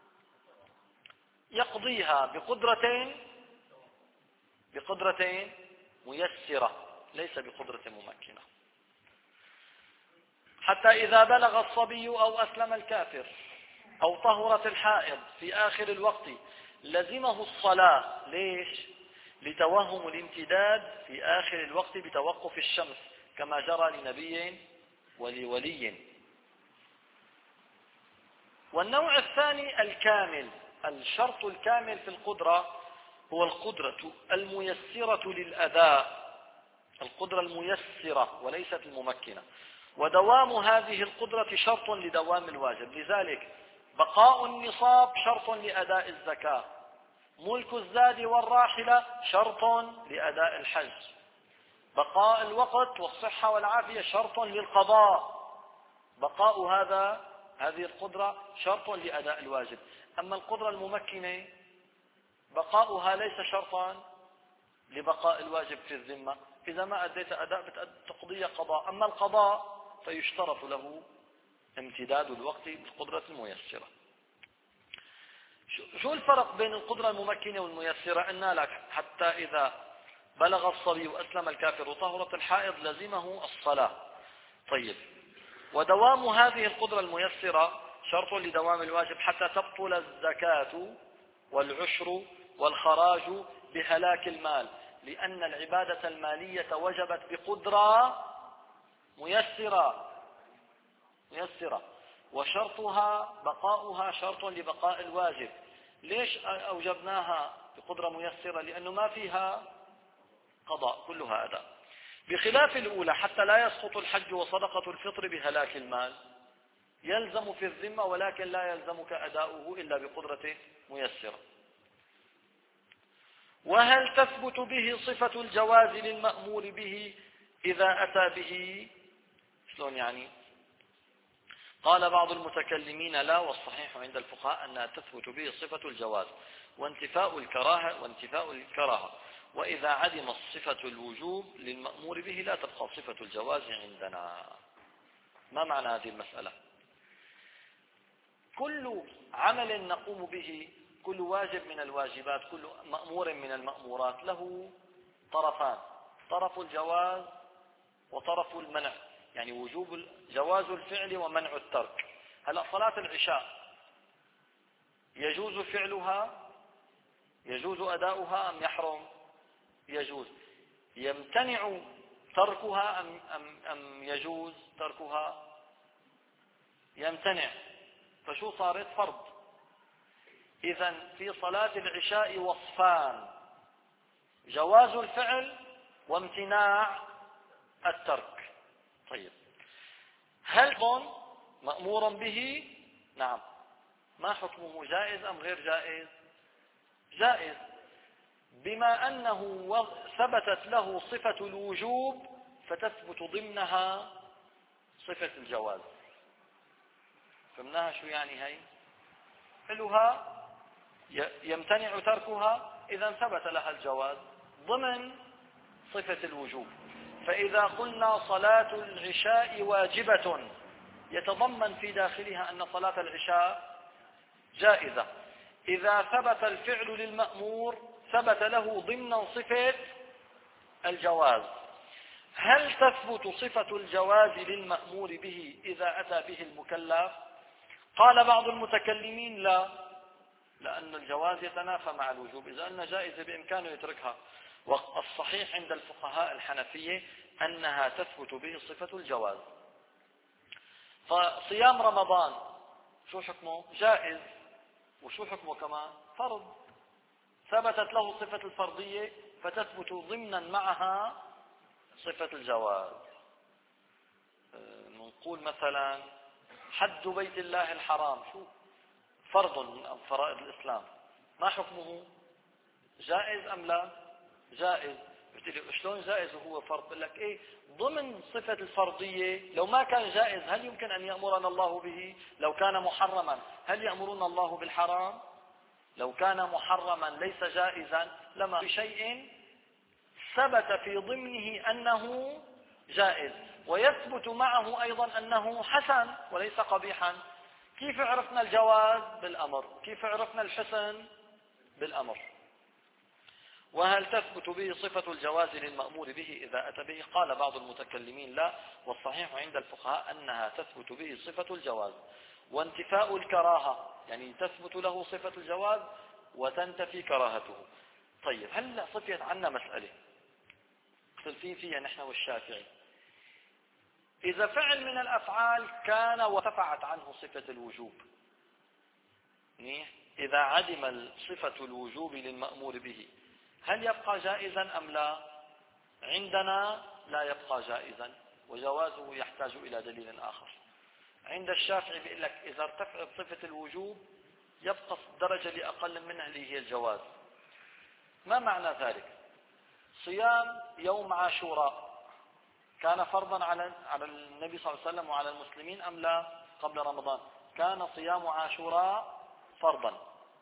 يقضيها بقدرتين بقدرتين ميسرة، ليس بقدرة ممكنة. حتى إذا بلغ الصبي أو أسلم الكافر أو طهرت الحائض في آخر الوقت لزمه الصلاة. ليش؟ لتوهم الامتداد في آخر الوقت بتوقف الشمس، كما جرى لنبي ولولي. والنوع الثاني الكامل. الشرط الكامل في القدرة هو القدرة الميسرة للأداء، القدرة الميسرة وليست الممكنة. ودوام هذه القدرة شرط لدوام الواجب. لذلك بقاء النصاب شرط لأداء الزكاة، ملك الزاد والراحلة شرط لأداء الحج، بقاء الوقت والصحة والعافية شرط للقضاء، بقاء هذا هذه القدرة شرط لأداء الواجب. أما القدرة الممكنة بقاؤها ليس شرطا لبقاء الواجب في الذمة، إذا ما أديت أداء تقضية قضاء. أما القضاء فيشترط له امتداد الوقت بالقدرة الميسرة. شو الفرق بين القدرة الممكنة والميسرة؟ أن لك حتى إذا بلغ الصبي وأسلم الكافر وطهرت الحائض لزمه الصلاة. طيب، ودوام هذه القدرة الميسرة شرط لدوام الواجب حتى تبطل الزكاة والعشر والخراج بهلاك المال، لأن العبادة المالية وجبت بقدرة ميسرة ميسرة وشرطها بقاؤها شرط لبقاء الواجب. ليش أوجبناها بقدرة ميسرة؟ لأنه ما فيها قضاء، كلها أداء، بخلاف الأولى حتى لا يسقط الحج وصدقة الفطر بهلاك المال، يلزم في الذمة ولكن لا يلزمك أداؤه إلا بقدرة ميسرة. وهل تثبت به صفة الجواز للمأمور به إذا أتى به؟ شلون يعني؟ قال بعض المتكلمين لا، والصحيح عند الفقهاء أنها تثبت به صفة الجواز وانتفاء الكراهة وانتفاء الكراهة، وإذا عدم صفة الوجوب للمأمور به لا تبقى صفة الجواز عندنا. ما معنى هذه المسألة؟ كل عمل نقوم به، كل واجب من الواجبات، كل مأمور من المأمورات له طرفان، طرف الجواز وطرف المنع، يعني وجوب جواز الفعل ومنع الترك. هلا صلاة العشاء يجوز فعلها، يجوز أداؤها أم يحرم؟ يجوز. يمتنع تركها أم, أم, أم يجوز تركها؟ يمتنع. فشو صارت؟ فرض. إذن في صلاة العشاء وصفان: جواز الفعل وامتناع الترك. طيب، هل ضم مأمورا به؟ نعم. ما حكمه؟ جائز أم غير جائز؟ جائز، بما أنه ثبتت له صفة الوجوب فتثبت ضمنها صفة الجواز. فهمناها شو يعني هي؟ فعلها يمتنع تركها، إذا ثبت لها الجواز ضمن صفة الوجوب. فإذا قلنا صلاة العشاء واجبة يتضمن في داخلها أن صلاة العشاء جائزة. إذا ثبت الفعل للمأمور ثبت له ضمن صفة الجواز. هل تثبت صفة الجواز للمأمور به إذا أتى به المكلف؟ قال بعض المتكلمين لا، لأن الجواز يتنافى مع الوجوب، إذا أن جائزة بإمكانه يتركها. والصحيح عند الفقهاء الحنفية أنها تثبت به صفة الجواز. فصيام رمضان شو حكمه؟ جائز. وشو حكمه كمان؟ فرض. ثبتت له صفة الفرضية فتثبت ضمنا معها صفة الجواز. نقول مثلا حج بيت الله الحرام شو؟ فرض من فرائض الإسلام، ما حكمه؟ جائز أم لا؟ جائز. قلت لي شلون جائز وهو فرض؟ بقول لك ايه، ضمن صفة الفرضية. لو ما كان جائز هل يمكن أن يأمرنا الله به؟ لو كان محرما هل يأمرنا الله بالحرام؟ لو كان محرما ليس جائزا لما بشيء ثبت في ضمنه أنه جائز ويثبت معه أيضا أنه حسن وليس قبيحا. كيف عرفنا الجواز؟ بالأمر. كيف عرفنا الحسن؟ بالأمر. وهل تثبت به صفة الجواز للمأمور به إذا أتى به؟ قال بعض المتكلمين لا، والصحيح عند الفقهاء أنها تثبت به صفة الجواز وانتفاء الكراهة، يعني تثبت له صفة الجواز وتنتفي كراهته. طيب، هل صفيت عنا مسألة اختلفين فيها نحن والشافعي؟ إذا فعل من الأفعال كان وارتفعت عنه صفة الوجوب، إذا عدم صفة الوجوب للمأمور به هل يبقى جائزا أم لا؟ عندنا لا يبقى جائزا وجوازه يحتاج إلى دليل آخر. عند الشافعي بيقول لك إذا ارتفعت صفة الوجوب يبقى الدرجة لأقل منها اللي هي الجواز. ما معنى ذلك؟ صيام يوم عاشوراء كان فرضا على على النبي صلى الله عليه وسلم وعلى المسلمين أم لا قبل رمضان؟ كان صيام عاشوراء فرضا.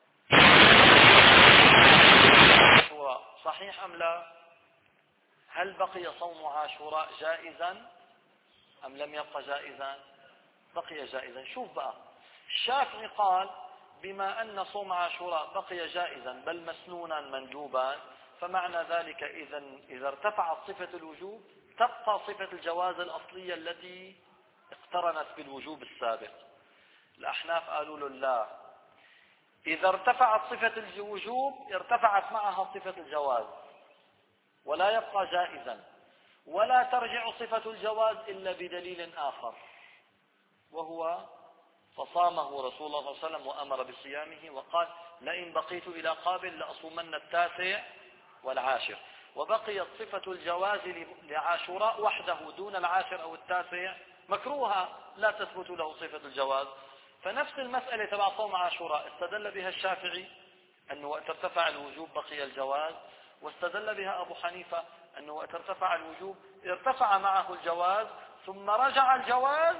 صحيح أم لا؟ هل بقي صوم عاشوراء جائزا أم لم يبقى جائزا؟ بقي جائزا. شوف بقى، الشافعي قال بما أن صوم عاشوراء بقي جائزا بل مسنونا مندوبا، فمعنى ذلك إذا إذا ارتفعت صفة الوجوب تبقى صفة الجواز الأصلية التي اقترنت بالوجوب السابق. الأحناف قالوا له لا، إذا ارتفعت صفة الوجوب ارتفعت معها صفة الجواز ولا يبقى جائزا، ولا ترجع صفة الجواز إلا بدليل آخر، وهو فصامه رسول الله صلى الله عليه وسلم وأمر بصيامه وقال لئن بقيت إلى قابل لأصومن التاسع والعاشر. وبقيت صفة الجواز لعاشوراء وحده دون العاشر أو التاسع مكروها لا تثبت له صفة الجواز. فنفس المسألة تبع صوم عاشوراء استدل بها الشافعي أنه وقت ارتفع الوجوب بقي الجواز، واستدل بها أبو حنيفة أنه وقت ارتفع الوجوب ارتفع معه الجواز ثم رجع الجواز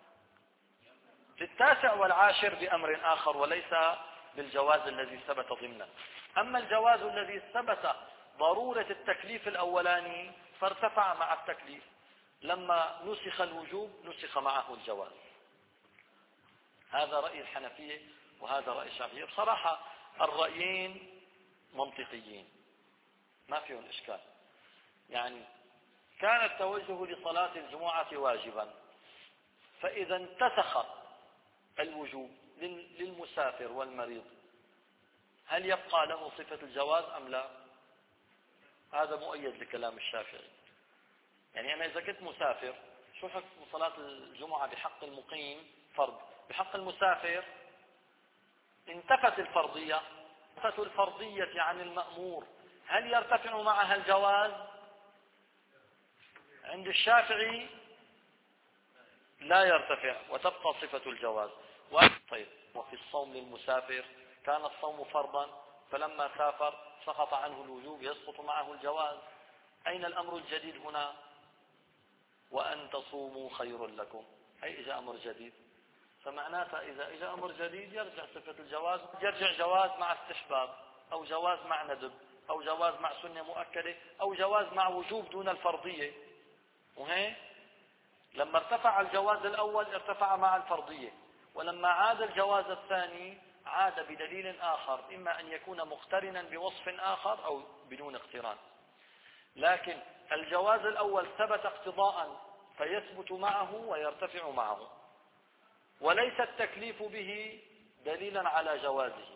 للتاسع والعاشر بأمر آخر وليس بالجواز الذي ثبت ضمنا. أما الجواز الذي ثبت ضرورة التكليف الأولاني فارتفع مع التكليف، لما نسخ الوجوب نسخ معه الجواز. هذا رأي الحنفية وهذا رأي الشافعية. بصراحة الرأيين منطقيين ما فيهم إشكال. يعني كان التوجه لصلاة الجمعة واجبا، فإذا انتسخ الوجوب للمسافر والمريض هل يبقى له صفة الجواز أم لا؟ هذا مؤيد لكلام الشافعي. يعني أنا إذا كنت مسافر شو حكم صلاة الجمعة بحق المقيم فرض، بحق المسافر انتفت الفرضية، انتفت الفرضية عن المأمور، هل يرتفع معها الجواز؟ عند الشافعي لا يرتفع وتبقى صفة الجواز. طيب، وفي الصوم للمسافر كان الصوم فرضا فلما سافر سقط عنه الوجوب يسقط معه الجواز. أين الأمر الجديد هنا؟ وأن تصوموا خير لكم، أي إجا أمر جديد. فمعناتها إذا إجا أمر جديد يرجع صفة الجواز، يرجع جواز مع استحباب أو جواز مع ندب أو جواز مع سنة مؤكدة أو جواز مع وجوب دون الفرضية. وهي لما ارتفع الجواز الأول ارتفع مع الفرضية، ولما عاد الجواز الثاني عاد بدليل آخر، إما أن يكون مقترنا بوصف آخر أو بدون اقتران. لكن الجواز الأول ثبت اقتضاء فيثبت معه ويرتفع معه، وليس التكليف به دليلا على جوازه.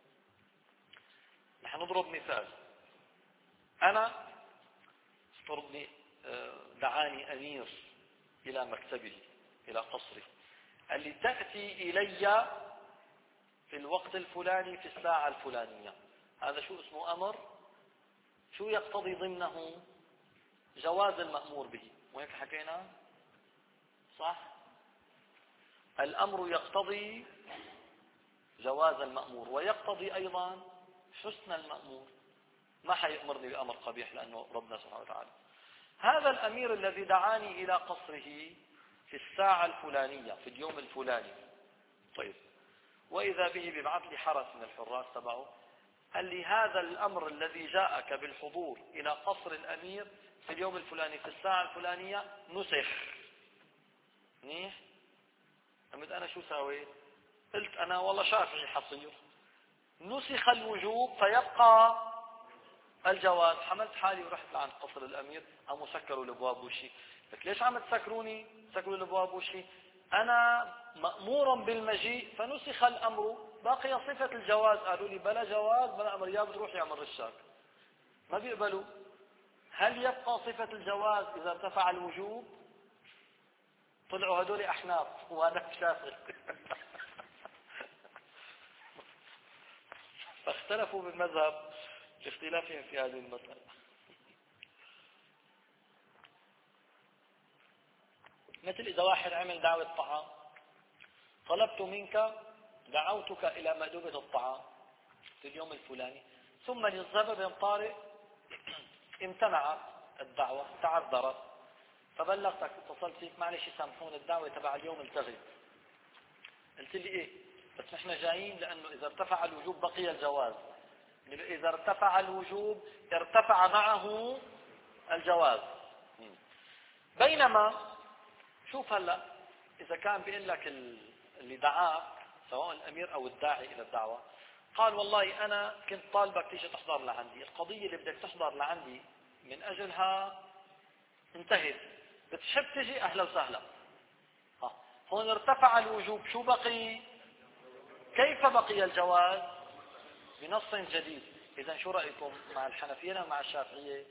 نحن نضرب مثال. أنا افترض لي دعاني أمير إلى مكتبه إلى قصره، قال لي تأتي إلي في الوقت الفلاني في الساعة الفلانية. هذا شو اسمه؟ أمر. شو يقتضي ضمنه؟ جواز المأمور به، وهيك حكينا صح؟ الأمر يقتضي جواز المأمور ويقتضي أيضا حسن المأمور. ما حيأمرني بأمر قبيح لأنه ربنا سبحانه وتعالى. هذا الأمير الذي دعاني إلى قصره في الساعة الفلانية في اليوم الفلاني، طيب، وإذا به ببعث لي حرس من الحراس تبعه، قال لي هذا الأمر الذي جاءك بالحضور إلى قصر الأمير في اليوم الفلاني في الساعة الفلانية نسخ. منيح؟ قمت أنا شو ساويت؟ قلت أنا والله شافعي حصير، نسخ الوجوب فيبقى الجواز. حملت حالي ورحت لعند قصر الأمير، قاموا سكروا الأبواب وشي. لك ليش عم تسكروني؟ سكروا الأبواب وشي؟ أنا مأمور بالمجيء فنسخ الأمر، باقي صفة الجواز. قالوا لي بلا جواز بلا أمر، يا بتروح يا من رشاك. ما بيقبلوا. هل يبقى صفة الجواز إذا ارتفع الوجوب؟ طلعوا هدول أحناف وأنا شافعي. فاختلفوا بالمذهب لاختلافهم في هذه المسألة. مثل إذا واحد عمل دعوة طعام، طلبت منك دعوتك إلى مأدبة الطعام في اليوم الفلاني، ثم للسبب طارئ امتنعت الدعوة، تعذرت، فبلغتك، اتصلت فيك، معلش سامحون الدعوة تبع اليوم التغت. قلت لي ايه، بس نحن جايين لانه اذا ارتفع الوجوب بقي الجواز، اذا ارتفع الوجوب ارتفع معه الجواز. بينما شوف هلا اذا كان بيقول لك اللي دعاك سواء الامير او الداعي الى الدعوة قال والله انا كنت طالبك تيجي تحضر لعندي، القضية اللي بدك تحضر لعندي من اجلها انتهت، بتحب تجي اهلا وسهلا. هون ارتفع الوجوب، شو بقي؟ كيف بقي الجواز؟ بنص جديد. اذا شو رايكم مع الحنفية ولا مع الشافعية؟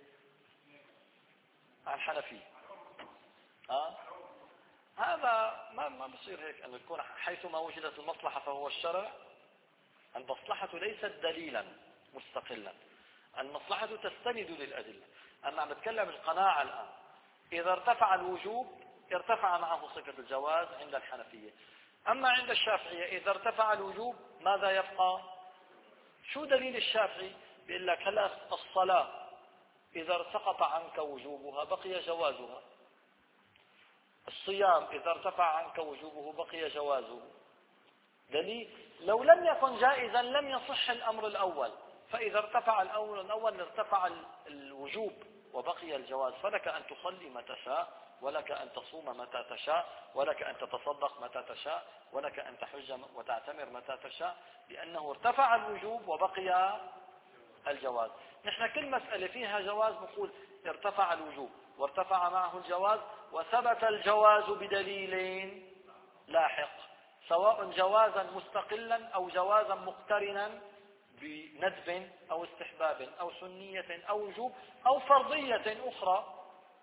مع الحنفية. ها هذا ما ما بصير هيك انه يكون حيثما وجدت المصلحة فهو الشرع. المصلحة ليست دليلا مستقلا، المصلحة تستند للأدلة. أنا عم بتكلم القناعة الآن، إذا ارتفع الوجوب ارتفع معه صفة الجواز عند الحنفية. أما عند الشافعية إذا ارتفع الوجوب ماذا يبقى؟ شو دليل الشافعي؟ بيقول لك هلا الصلاة إذا سقط عنك وجوبها بقي جوازها، الصيام إذا ارتفع عنك وجوبه بقي جوازه. دليل لو لم يكن جائزا لم يصح الأمر الأول، فإذا ارتفع الأمر الأول ارتفع الوجوب وبقي الجواز. فلك أن تصلي متى تشاء، ولك أن تصوم متى تشاء، ولك أن تتصدق متى تشاء، ولك أن تحج وتعتمر متى تشاء، لأنه ارتفع الوجوب وبقي الجواز. نحن كل مسألة فيها جواز نقول ارتفع الوجوب وارتفع معه الجواز وثبت الجواز بدليل لاحق، سواء جوازا مستقلا أو جوازا مقترنا بندب أو استحباب أو سنية أو وجوب أو فرضية أخرى.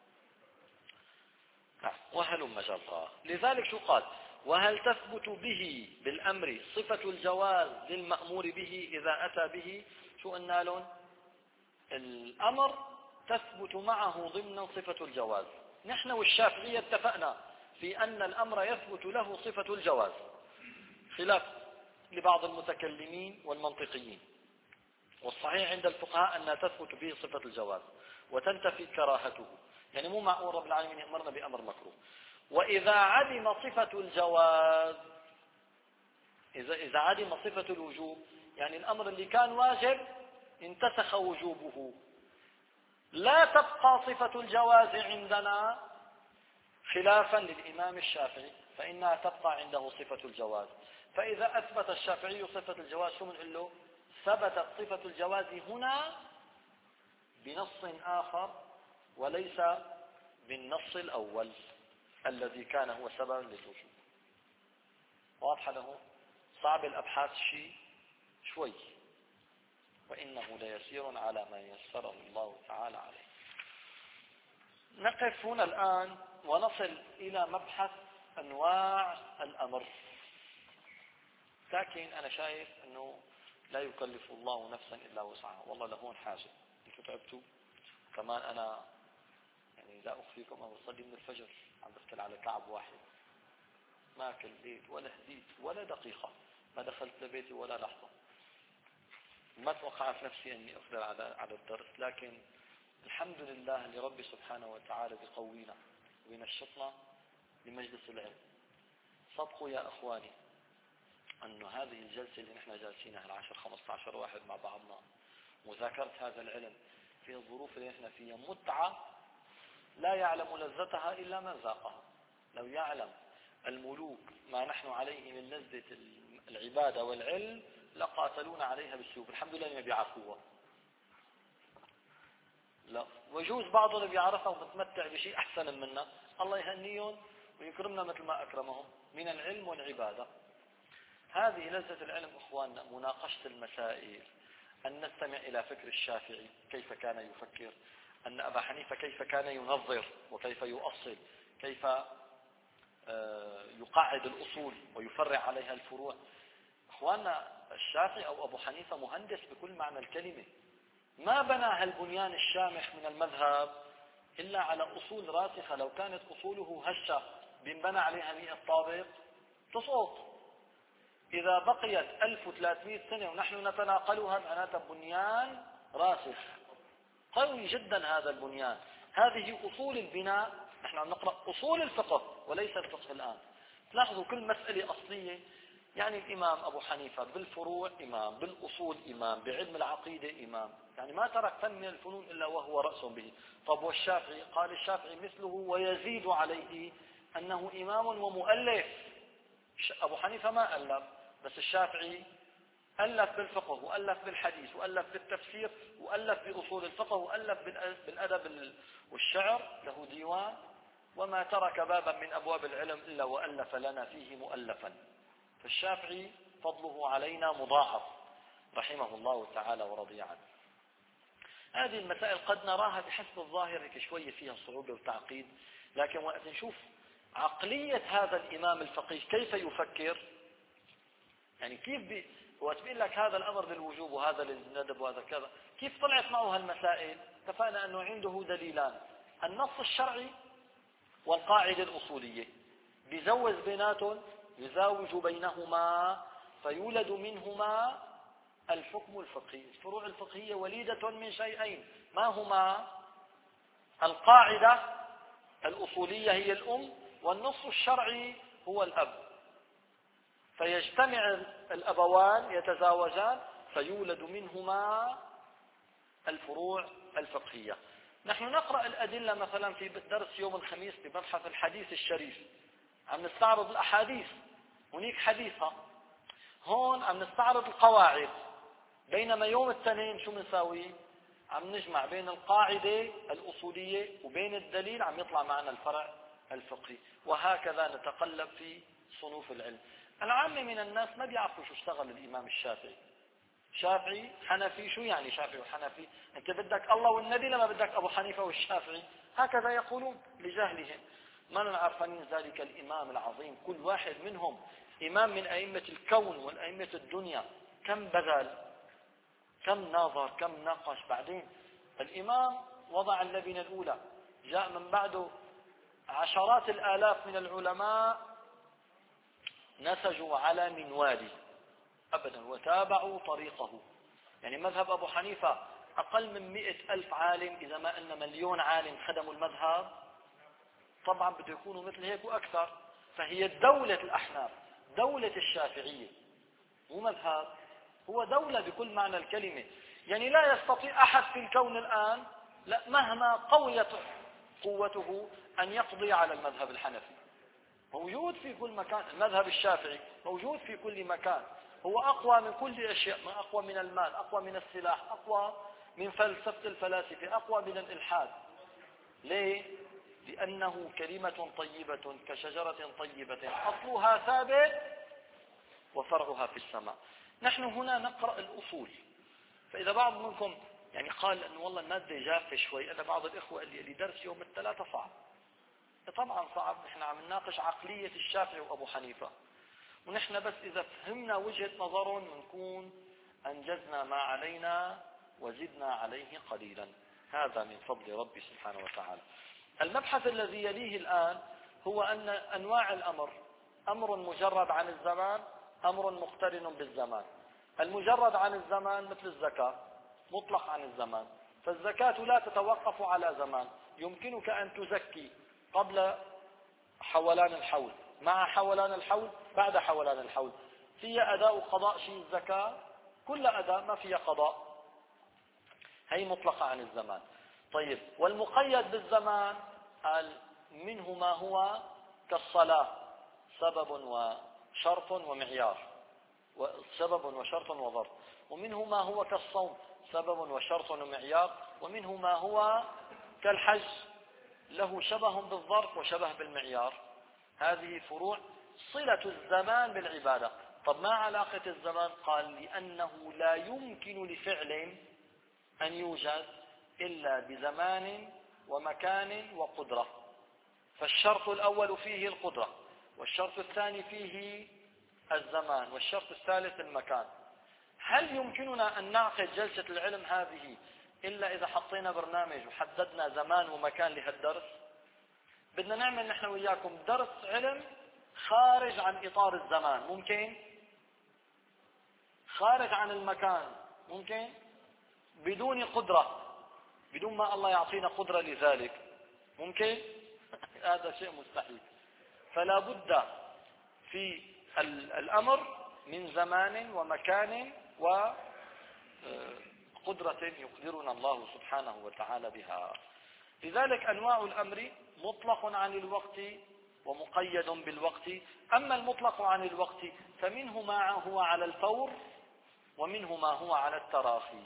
وهلم جرا. لذلك شو قال؟ وهل تثبت به بالأمر صفة الجواز للمأمور به إذا أتى به؟ شو قلنا لهم؟ الأمر تثبت معه ضمن صفة الجواز. نحن والشافعية اتفقنا في أن الأمر يثبت له صفة الجواز، خلاف لبعض المتكلمين والمنطقيين. والصحيح عند الفقهاء أنها تثبت به صفة الجواز وتنتفي كراهته، يعني مو معقول رب العالمين يأمرنا بأمر مكروه. وإذا عدم صفة الجواز، إذا إذا عدم صفة الوجوب، يعني الأمر اللي كان واجب انتسخ وجوبه، لا تبقى صفة الجواز عندنا خلافا للإمام الشافعي، فإنها تبقى عنده صفة الجواز. فإذا أثبت الشافعي صفة الجواز شو بنقول له؟ ثبتت صفة الجواز هنا بنص آخر وليس بالنص الأول الذي كان هو سببا للوجوب. واضح له؟ صعب الأبحاث شيء شوي، وإنه ليسير على ما يسره الله تعالى عليه. نقف هنا الآن ونصل إلى مبحث أنواع الأمر. لكن أنا شايف أنه لا يكلف الله نفسا إلا وسعها، والله لهون حاجة. أنتم تعبتوا كمان، أنا يعني لا أخفيكم أنا بصلي من الفجر عم بتكل على كعب واحد، ما أكل ليل ولا هديت ولا دقيقة، ما دخلت لبيتي ولا لحظة، ما توقعت نفسي أني أقدر على على الدرس. لكن الحمد لله اللي ربي سبحانه وتعالى بقوينا وينشطنا لمجلس العلم. صدقوا يا أخواني أن هذه الجلسة اللي نحن جالسينها العشر خمسة عشر واحد مع بعضنا مذاكرة هذا العلم في الظروف اللي نحن فيها متعة لا يعلم لذتها إلا من ذاقها. لو يعلم الملوك ما نحن عليه من لذة العبادة والعلم لقاتلون عليها بالسيوف. الحمد لله ما بيعرفوها، لا، ويجوز بعضهم بيعرفها ومتمتع بشيء أحسن منا، الله يهنيهم ويكرمنا مثل ما أكرمهم من العلم والعبادة. هذه لذة العلم إخواننا، مناقشة المسائل، أن نستمع إلى فكر الشافعي كيف كان يفكر، أن أبا حنيفة كيف كان ينظر وكيف يؤصل، كيف يقعد الأصول ويفرع عليها الفروع. إخواننا الشافعي أو أبو حنيفة مهندس بكل معنى الكلمة، ما بنى هالبنيان الشامخ من المذهب إلا على أصول راسخة. لو كانت أصوله هشة بنبنى عليها مئة طابق تسقط. إذا بقيت ألف وثلاثمئة سنة ونحن نتناقلها معناتها بنيان راسخ. قوي جدا هذا البنيان. هذه أصول البناء. نحن عم نقرأ أصول الفقه وليس الفقه الآن. تلاحظوا كل مسألة أصلية، يعني الإمام أبو حنيفة بالفروع إمام، بالأصول إمام، بعلم العقيدة إمام، يعني ما ترك فن من الفنون إلا وهو رأس به. طب والشافعي؟ قال الشافعي مثله ويزيد عليه أنه إمام ومؤلف. أبو حنيفة ما ألف، بس الشافعي ألف بالفقه وألف بالحديث وألف بالتفسير وألف بأصول الفقه وألف بالأدب والشعر، له ديوان، وما ترك بابا من أبواب العلم إلا وألف لنا فيه مؤلفا. فالشافعي فضله علينا مضاعف رحمه الله تعالى ورضي عنه. هذه المسائل قد نراها بحسب الظاهر هيك شوية فيها صعوبة وتعقيد، لكن وقت نشوف عقلية هذا الإمام الفقيه كيف يفكر، يعني كيف بي وقت بيقول لك هذا الأمر للوجوب وهذا للندب وهذا كذا، كيف طلعت معه هالمسائل؟ اتفقنا أنه عنده دليلان: النص الشرعي والقاعدة الأصولية. بيزوج بيناتهم، يزاوج بينهما فيولد منهما الحكم الفقهي. الفروع الفقهية وليدة من شيئين، ما هما؟ القاعدة الأصولية هي الأم، والنص الشرعي هو الأب. فيجتمع الأبوان يتزاوجان فيولد منهما الفروع الفقهية. نحن نقرأ الأدلة مثلا في درس يوم الخميس بمبحث الحديث الشريف، عم نستعرض الأحاديث، هناك حديثها، هون عم نستعرض القواعد. بينما يوم الاثنين شو بنساوي؟ عم نجمع بين القاعدة الأصولية وبين الدليل، عم يطلع معنا الفرع الفقهي. وهكذا نتقلب في صنوف العلم. العامة من الناس ما بيعرفوا شو اشتغل الإمام الشافعي. شافعي حنفي، شو يعني شافعي وحنفي؟ انت بدك الله والنبي لما بدك أبو حنيفة والشافعي، هكذا يقولون لجهلهم. ما نعرفين ذلك الإمام العظيم، كل واحد منهم إمام من أئمة الكون والأئمة الدنيا، كم بذل، كم ناظر، كم ناقش. بعدين الإمام وضع اللبنة الأولى، جاء من بعده عشرات الآلاف من العلماء نسجوا على منواله أبدا وتابعوا طريقه. يعني مذهب أبو حنيفة أقل من مئة ألف عالم، إذا ما أن مليون عالم خدموا المذهب، طبعا بده يكونوا مثل هيك وأكثر. فهي دولة الأحناف، دولة الشافعية، مو مذهب، هو دولة بكل معنى الكلمة. يعني لا يستطيع أحد في الكون الآن، لا مهما قويت قوته، أن يقضي على المذهب الحنفي. موجود في كل مكان. المذهب الشافعي موجود في كل مكان، هو أقوى من كل الأشياء، ما أقوى من المال، أقوى من السلاح، أقوى من فلسفة الفلاسفة، أقوى من الإلحاد. ليه؟ لأنه كلمة طيبة كشجرة طيبة أصلها ثابت وفرعها في السماء. نحن هنا نقرأ الأصول. فإذا بعض منكم يعني قال أنه والله المادة جافة شوي، أنا بعض الإخوة قال لي درس يوم الثلاثة صعب. طبعا صعب، نحن عم نناقش عقلية الشافعي وأبو حنيفة، ونحن بس إذا فهمنا وجهة نظرهم نكون أنجزنا ما علينا وزدنا عليه قليلا. هذا من فضل ربي سبحانه وتعالى. المبحث الذي يليه الآن هو أن أنواع الأمر: أمر مجرد عن الزمان، أمر مقترن بالزمان. المجرد عن الزمان مثل الزكاة، مطلق عن الزمان، فالزكاة لا تتوقف على زمان. يمكنك أن تزكي قبل حولان الحول، مع حولان الحول، بعد حولان الحول. فيها أداء قضاء شيء الزكاة، كل أداء ما فيها قضاء، هي مطلقة عن الزمان. طيب، والمقيد بالزمان قال منه ما هو كالصلاة سبب وشرط ومعيار، سبب وشرط وظرف، ومنه ما هو كالصوم سبب وشرط ومعيار، ومنه ما هو كالحج له شبه بالظرف وشبه بالمعيار. هذه فروع صلة الزمان بالعبادة. طب ما علاقة الزمان؟ قال لأنه لا يمكن لفعل أن يوجد إلا بزمان ومكان وقدرة. فالشرط الأول فيه القدرة، والشرط الثاني فيه الزمان، والشرط الثالث المكان. هل يمكننا أن نعقد جلسة العلم هذه إلا إذا حطينا برنامج وحددنا زمان ومكان لهالدرس؟ بدنا نعمل نحن وياكم درس علم خارج عن إطار الزمان، ممكن؟ خارج عن المكان، ممكن؟ بدون قدرة. بدون ما الله يعطينا قدرة لذلك؟ ممكن؟ هذا شيء مستحيل. فلا بد في الأمر من زمان ومكان وقدرة يقدرنا الله سبحانه وتعالى بها. لذلك أنواع الأمر مطلق عن الوقت ومقيد بالوقت. أما المطلق عن الوقت فمنه ما هو على الفور ومنه ما هو على التراخي.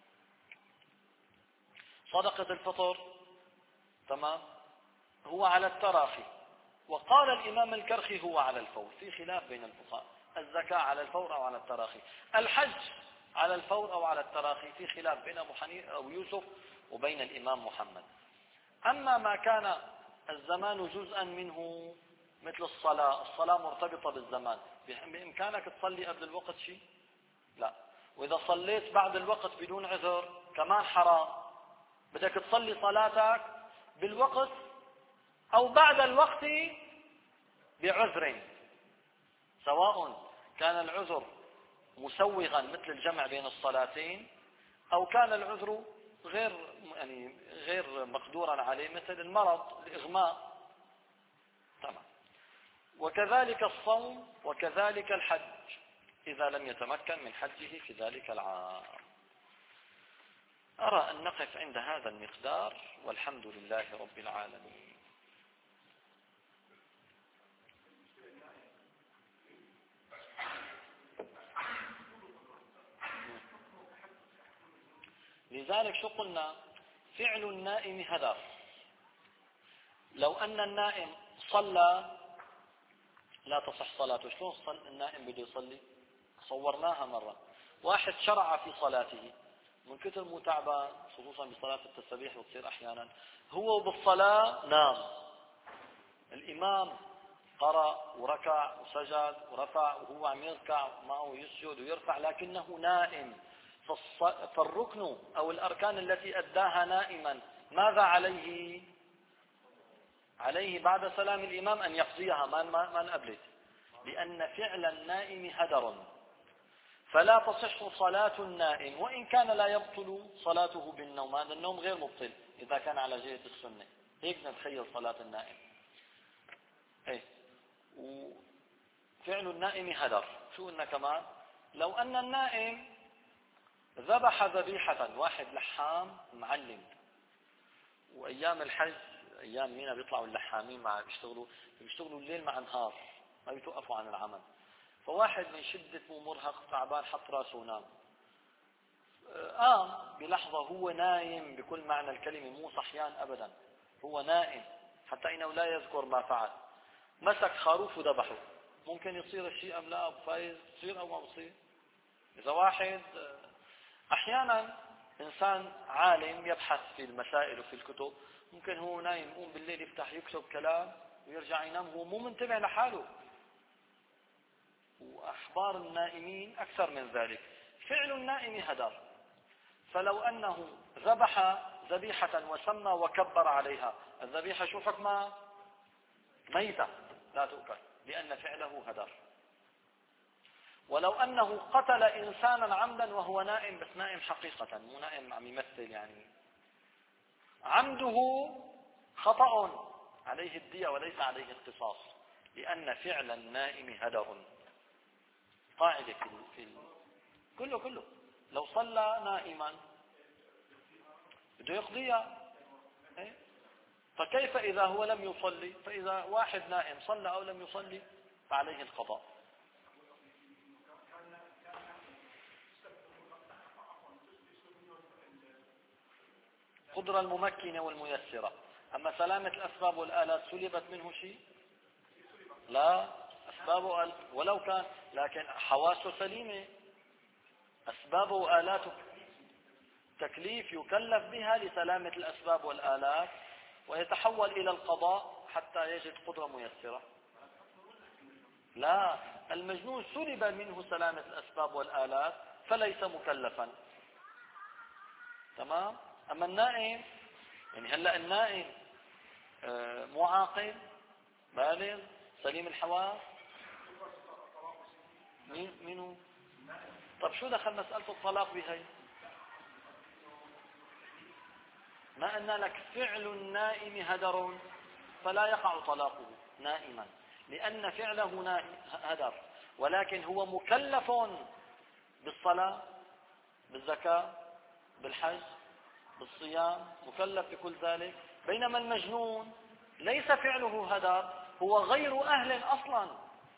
صدقة الفطر تمام هو على التراخي، وقال الإمام الكرخي هو على الفور، في خلاف بين الفقهاء. الزكاة على الفور أو على التراخي. الحج على الفور أو على التراخي، في خلاف بين أبو حنيفة أو يوسف وبين الإمام محمد. أما ما كان الزمان جزءا منه مثل الصلاة، الصلاة مرتبطة بالزمان، بإمكانك تصلي قبل الوقت شيء؟ لا. وإذا صليت بعد الوقت بدون عذر كمان حرام، بدك تصلي صلاتك بالوقت أو بعد الوقت بعذر، سواء كان العذر مسوغا مثل الجمع بين الصلاتين أو كان العذر غير يعني غير مقدورا عليه مثل المرض الإغماء. تمام. وكذلك الصوم وكذلك الحج إذا لم يتمكن من حجه في ذلك العام. أرى أن نقف عند هذا المقدار، والحمد لله رب العالمين. لذلك شو قلنا؟ فعل النائم هدر. لو أن النائم صلى لا تصح صلاته. شلون صل النائم بده يصلي؟ صورناها مرة. واحد شرع في صلاته من كثر متعبان، خصوصا بصلاة التسبيح وتصير أحيانا، هو بالصلاة نام. الإمام قرأ وركع وسجد ورفع وهو عم يركع معه يسجد ويرفع لكنه نائم. فالركن أو الأركان التي أداها نائما ماذا عليه؟ عليه بعد سلام الإمام أن يقضيها ما ما قبلت، لأن فعل النائم هدر. فلا تصح صلاة النائم وإن كان لا يبطل صلاته بالنوم. هذا النوم غير مبطل إذا كان على جهة السنة. هيك نتخيل صلاة النائم. إيه؟ وفعل النائم هدر. شو قلنا كمان؟ لو أن النائم ذبح ذبيحة، واحد لحام معلم، وأيام الحج أيام مينا بيطلعوا اللحامين مع بيشتغلوا بيشتغلوا الليل مع نهار ما بيتوقفوا عن العمل. فواحد من شدة مو مرهق تعبان حط راسه ونام. قام آه بلحظة هو نايم بكل معنى الكلمة، مو صحيان أبدا، هو نائم حتى إنه لا يذكر ما فعل. مسك خروف وذبحه. ممكن يصير الشيء أم لا؟ أبو فايز يصير أو ما بصير؟ إذا واحد أحيانا إنسان عالم يبحث في المسائل وفي الكتب، ممكن هو نايم يقوم بالليل يفتح يكتب كلام ويرجع ينام هو مو منتبه لحاله. وأخبار النائمين أكثر من ذلك. فعل النائم هدر. فلو أنه ذبح ذبيحة وسمى وكبر عليها، الذبيحة شو حكمها؟ ميتة لا تؤكل لأن فعله هدر. ولو أنه قتل إنسانا عمدا وهو نائم، بس نائم حقيقة مو نائم عم يمثل يعني، عمده خطأ عليه الدية وليس عليه القصاص، لأن فعل النائم هدر. قاعدة في, في ال... كله كله لو صلى نائما بده يقضيها. فكيف إذا هو لم يصلي؟ فإذا واحد نائم صلى أو لم يصلي فعليه القضاء. قدرة الممكنة والميسرة. أما سلامة الأسباب والآلات سلبت منه شيء؟ لا، أسبابه ولو كان، لكن حواسه سليمة. أسبابه وآلاته تكليف يكلف بها لسلامة الأسباب والآلات، ويتحول إلى القضاء حتى يجد قدرة ميسرة. لا، المجنون سلب منه سلامة الأسباب والآلات فليس مكلفا. تمام. أما النائم يعني هلأ النائم مو عاقل بالغ سليم الحواس. مين منو؟ طب شو دخل مسألة الطلاق بهي؟ ما أن لك فعل النائم هدر فلا يقع طلاقه نائما، لأن فعله هدر، ولكن هو مكلف بالصلاة بالزكاة بالحج بالصيام، مكلف بكل ذلك. بينما المجنون ليس فعله هدر، هو غير أهل أصلا.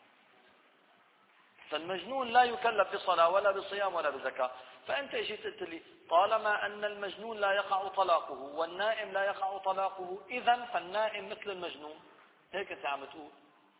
فالمجنون لا يكلف بصلاة ولا بصيام ولا بزكاة. فأنت اجيت قلت لي طالما أن المجنون لا يقع طلاقه والنائم لا يقع طلاقه، إذن فالنائم مثل المجنون. هيك أنت عم تقول،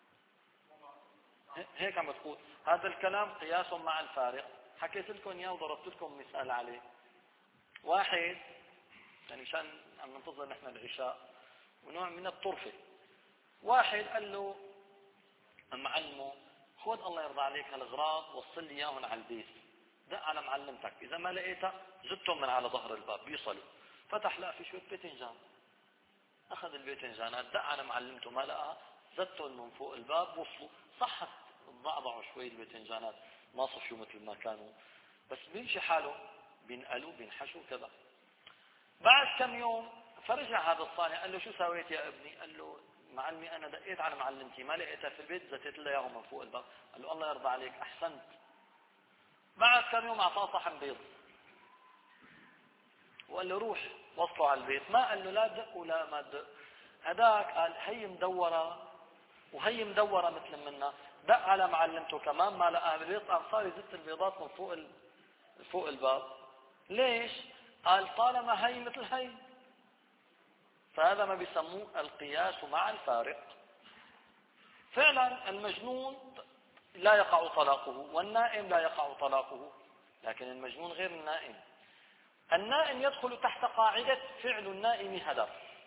هيك عم تقول. هذا الكلام قياس مع الفارق، حكيت لكم إياه وضربت لكم مثال عليه. واحد يعني مشان عم ننتظر نحن العشاء ونوع من الطرفة، واحد قال له معلمه خذ الله يرضى عليك هالغراض وصل لي اياهم على البيت، دق على معلمتك، اذا ما لقيتها زدتهم من على ظهر الباب بيصلوا. فتح لقى في شويه باذنجان، اخذ الباذنجانات دق على معلمته ما لقاها، زدتهم من فوق الباب وصلوا. صحت ضعضعوا شوي الباذنجانات، ما صفيوا مثل ما كانوا، بس بيمشي حاله، بينقلوا بينحشوا كذا. بعد كم يوم فرجع هذا الصانع قال له شو سويت يا ابني؟ قال له معلمي انا دقيت على معلمتي ما لقيتها في البيت، زتيت لها اياهم من فوق الباب. قال له الله يرضى عليك احسنت. بعد كم يوم اعطاه صحن بيض وقال له روح وصلوا على البيت. ما قال له لا دق ولا ما تدق. هداك قال هي مدوره وهي مدوره مثل منا، دق على معلمته كمان ما لقاها بالبيت، قام صار يزت البيضات من فوق فوق الباب. ليش؟ قال طالما هي مثل هي. فهذا ما بيسموه القياس مع الفارق. فعلا المجنون لا يقع طلاقه والنائم لا يقع طلاقه، لكن المجنون غير النائم. النائم يدخل تحت قاعدة فعل النائم هدر،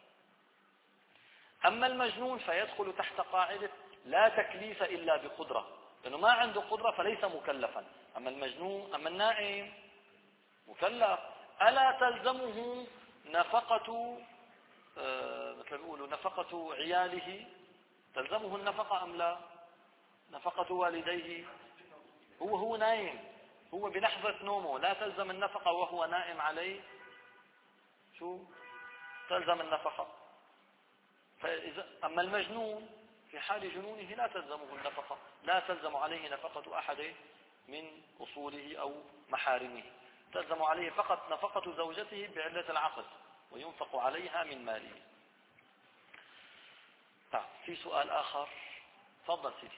أما المجنون فيدخل تحت قاعدة لا تكليف إلا بقدرة، لأنه ما عنده قدرة فليس مكلفا. أما المجنون أما النائم مكلف. ألا تلزمه نفقة آه مثل بيقولوا نفقة عياله؟ تلزمه النفقة أم لا؟ نفقة والديه هو هو نايم، هو بلحظة نومه لا تلزم النفقة وهو نائم عليه. شو تلزم النفقة؟ فإذا أما المجنون في حال جنونه لا تلزمه النفقة، لا تلزم عليه نفقة أحد من أصوله أو محارمه، تلزم عليه فقط نفقة زوجته بعلة العقد وينفق عليها من ماله. طيب في سؤال آخر، تفضل سيدي.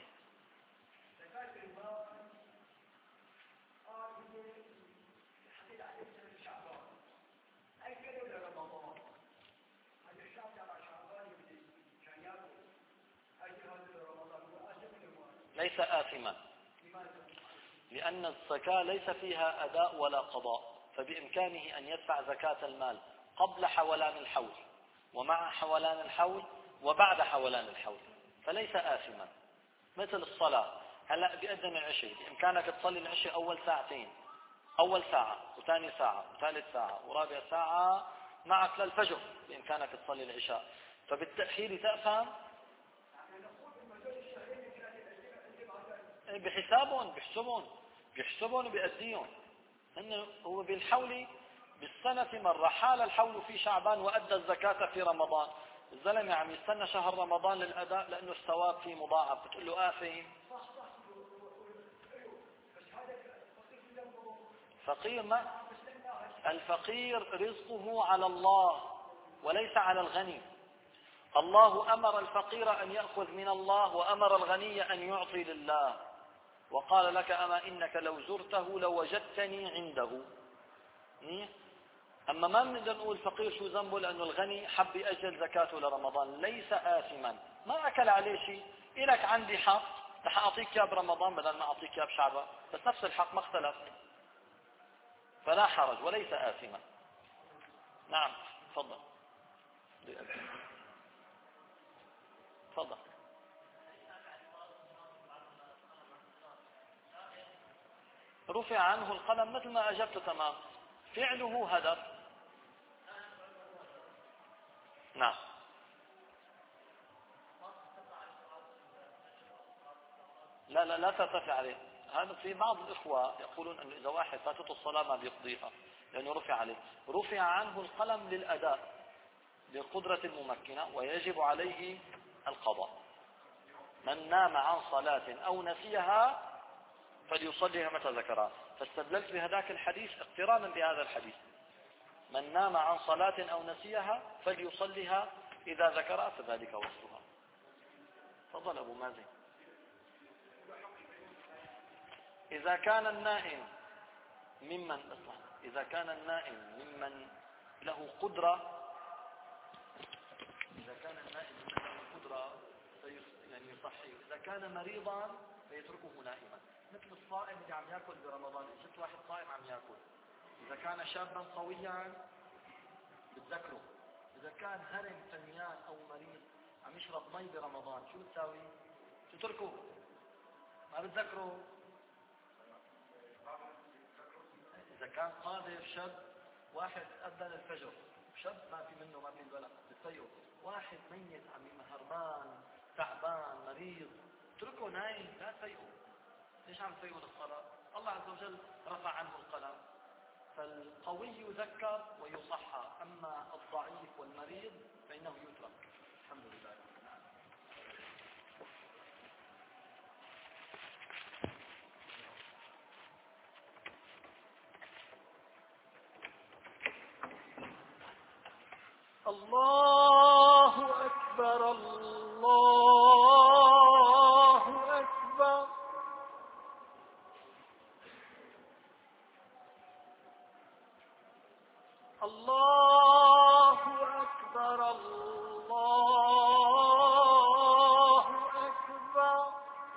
ليس آثما، لأن الزكاة ليس فيها أداء ولا قضاء، فبإمكانه أن يدفع زكاة المال قبل حولان الحول ومع حولان الحول وبعد حولان الحول، فليس آثما. مثل الصلاة، هلأ بيأذن العشاء، بإمكانك تصلي العشاء أول ساعتين، أول ساعة وثاني ساعة وثالث ساعة ورابع ساعة معك للفجر، بإمكانك تصلي العشاء، فبالتأخير تأثم. بحسابهم بيحسبون بيحسبون وبيأديهم. إنه هو بالحول بالسنة مرة، حال الحول في شعبان وأدى الزكاة في رمضان. الزلمة عم يستنى شهر رمضان للأداء لأنه الثواب فيه مضاعف، بتقول له آثم. فقير ما الفقير رزقه على الله وليس على الغني. الله أمر الفقير أن يأخذ من الله وأمر الغني أن يعطي لله، وقال لك أما إنك لو زرته لوجدتني عنده. أما ما بنقدر نقول فقير شو ذنبه لأنه الغني حب يأجل زكاته لرمضان، ليس آثما، ما أكل عليه شيء. إلك عندي حق رح أعطيك إياه برمضان بدل ما أعطيك إياه بشعبان، بس نفس الحق ما اختلف، فلا حرج وليس آثما. نعم تفضل تفضل. رفع عنه القلم مثل ما أجبت تمام، فعله هدر. نعم لا لا لا ترتفع عليه. هذا في بعض الإخوة يقولون أنه إذا واحد فاتته الصلاة ما بيقضيها لأنه رفع عليه. رفع عنه القلم للأداء، لقدرة الممكنة ويجب عليه القضاء. من نام عن صلاة أو نسيها فليصليها متى ذكرها. فاستدللت بهذاك الحديث اقترانا بهذا الحديث: من نام عن صلاة أو نسيها فليصليها إذا ذكرها فذلك وصفها. تفضل أبو مازن. إذا كان النائم ممن أصلا إذا كان النائم ممن له قدرة إذا كان النائم ممن له قدرة يعني يصحي. إذا كان مريضا فيتركه نائما، مثل الصائم اللي عم يأكل برمضان. شفت واحد صائم عم يأكل، إذا كان شابا قويا بتذكره. إذا كان هرم فنيان أو مريض عم يشرب مي برمضان شو بتساوي؟ تتركه، ما بتذكره. إذا كان قادر شاب، واحد أذن الفجر، شاب ما في منه ما في البلد بتفيقه، واحد ميت عم هربان تعبان مريض، اتركه نايم لا تفيقه. ليش عم تفيقه للصلاة؟ الله عز وجل رفع عنه القلم. فالقوي يذكر ويصحى، أما الضعيف والمريض فإنه يترك. الحمد لله. الله أكبر الله أكبر. الله أكبر الله أكبر.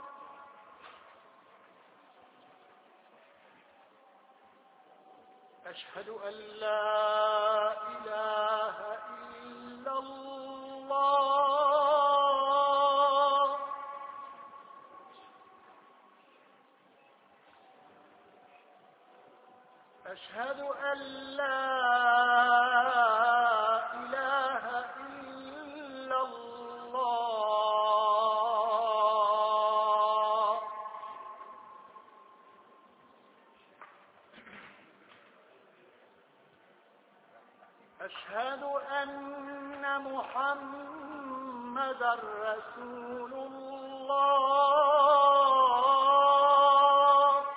أشهد أن لا إله إلا الله. أشهد أن لا إله إلا الله. أشهد أن محمدا رسول الله.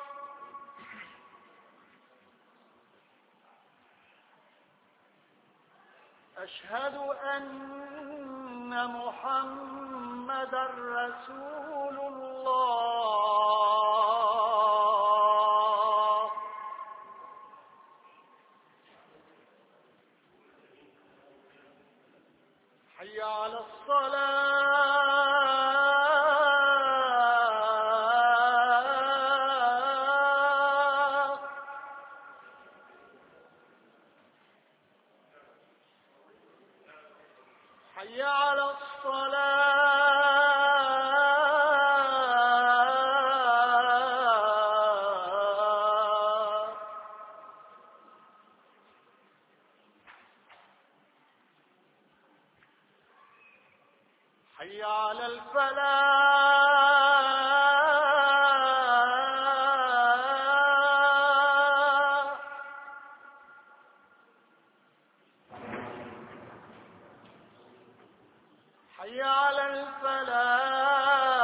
أشهد أن محمدا رسول الله. حي على الصلاة. حي على الصلاة. حي على الفلاح. حي على الفلاح.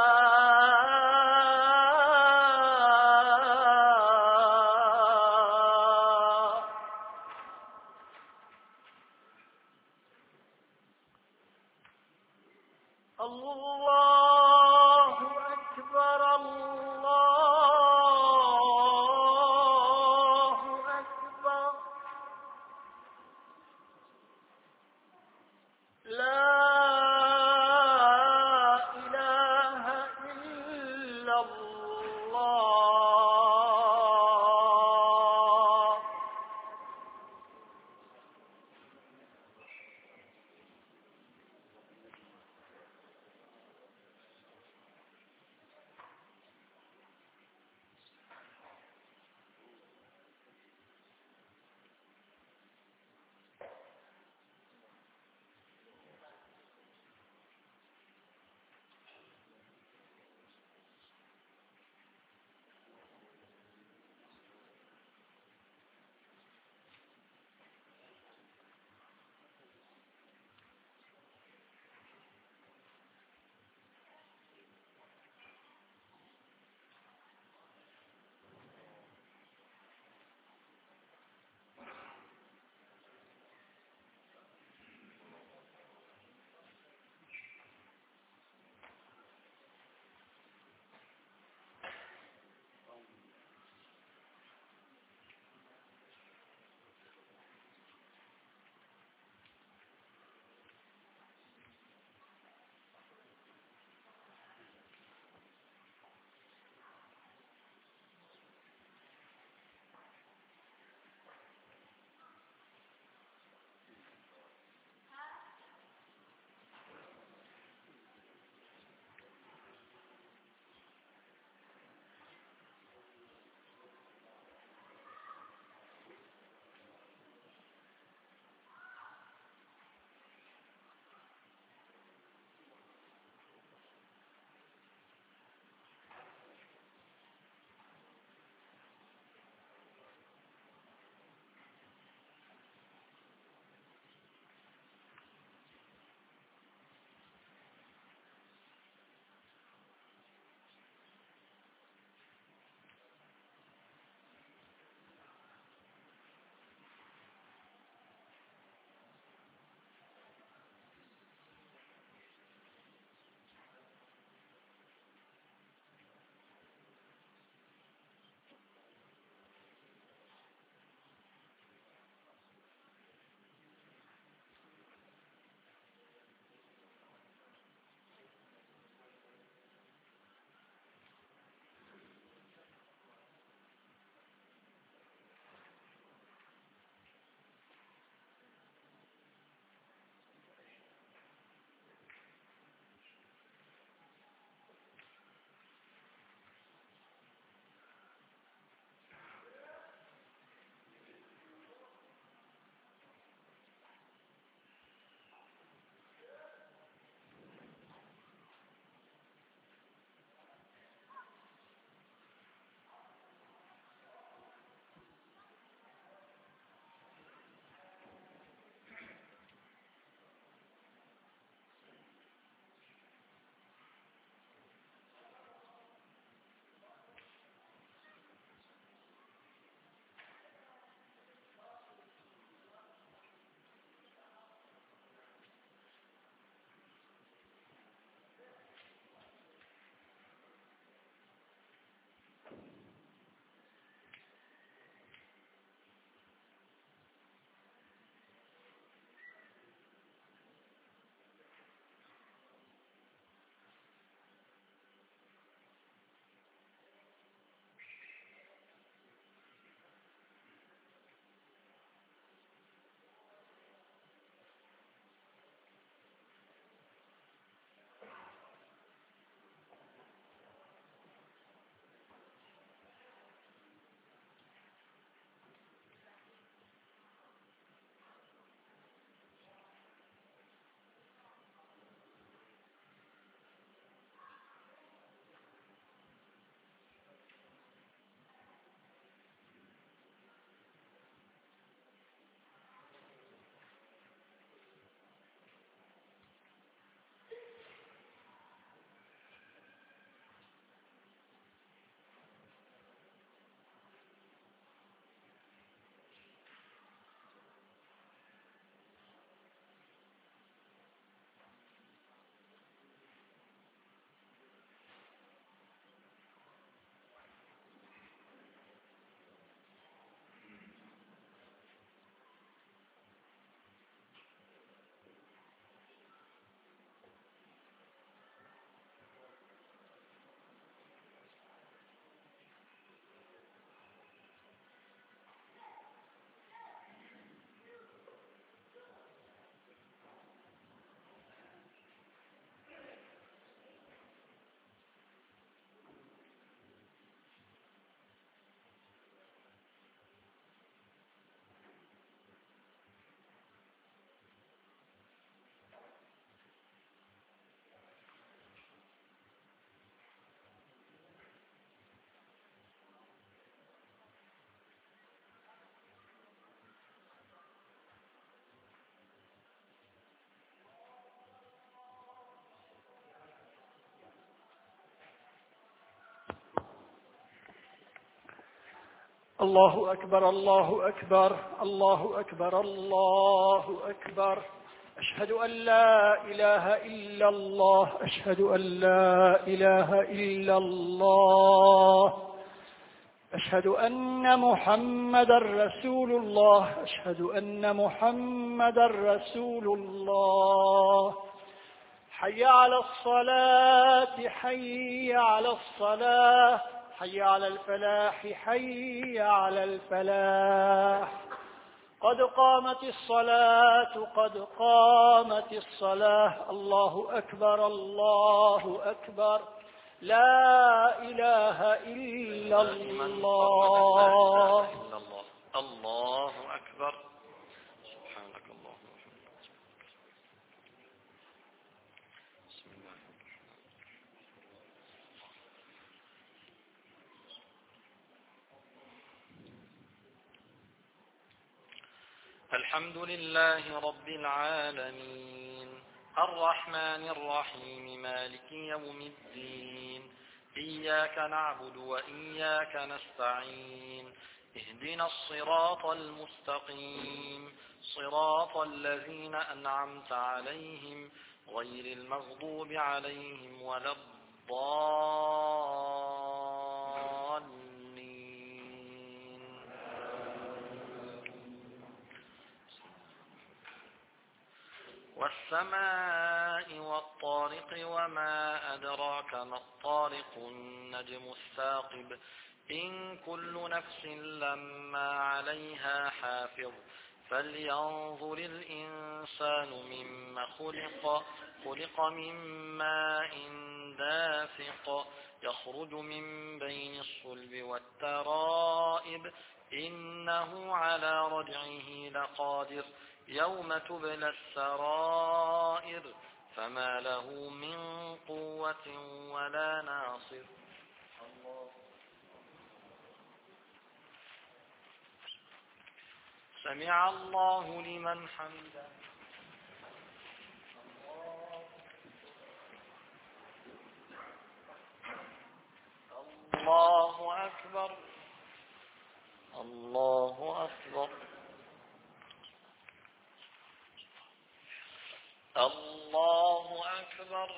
الله أكبر الله أكبر. لا إله إلا الله. الله أكبر الله أكبر الله أكبر الله أكبر. أشهد أن لا إله إلا الله أشهد أن لا إله إلا الله أشهد أن محمدا رسول الله أشهد أن محمدا رسول الله. حي على الصلاة حي على الصلاة حي على الفلاح حي على الفلاح. قد قامت الصلاة قد قامت الصلاة. الله أكبر الله أكبر. لا إله إلا الله. الله أكبر. سبحانك اللهم وبحمدك. بسم الله. الحمد لله رب العالمين الرحمن الرحيم مالك يوم الدين إياك نعبد وإياك نستعين اهدنا الصراط المستقيم صراط الذين أنعمت عليهم غير المغضوب عليهم ولا الضالين. والسماء والطارق وما أدراك ما الطارق النجم الثاقب إن كل نفس لما عليها حافظ فلينظر الإنسان مما خلق خلق من ماء دافق يخرج من بين الصلب والترائب إنه على رجعه لقادر يوم تبلى السرائر فما له من قوة ولا ناصر. سمع الله لمن حمده. الله أكبر الله أكبر الله أكبر.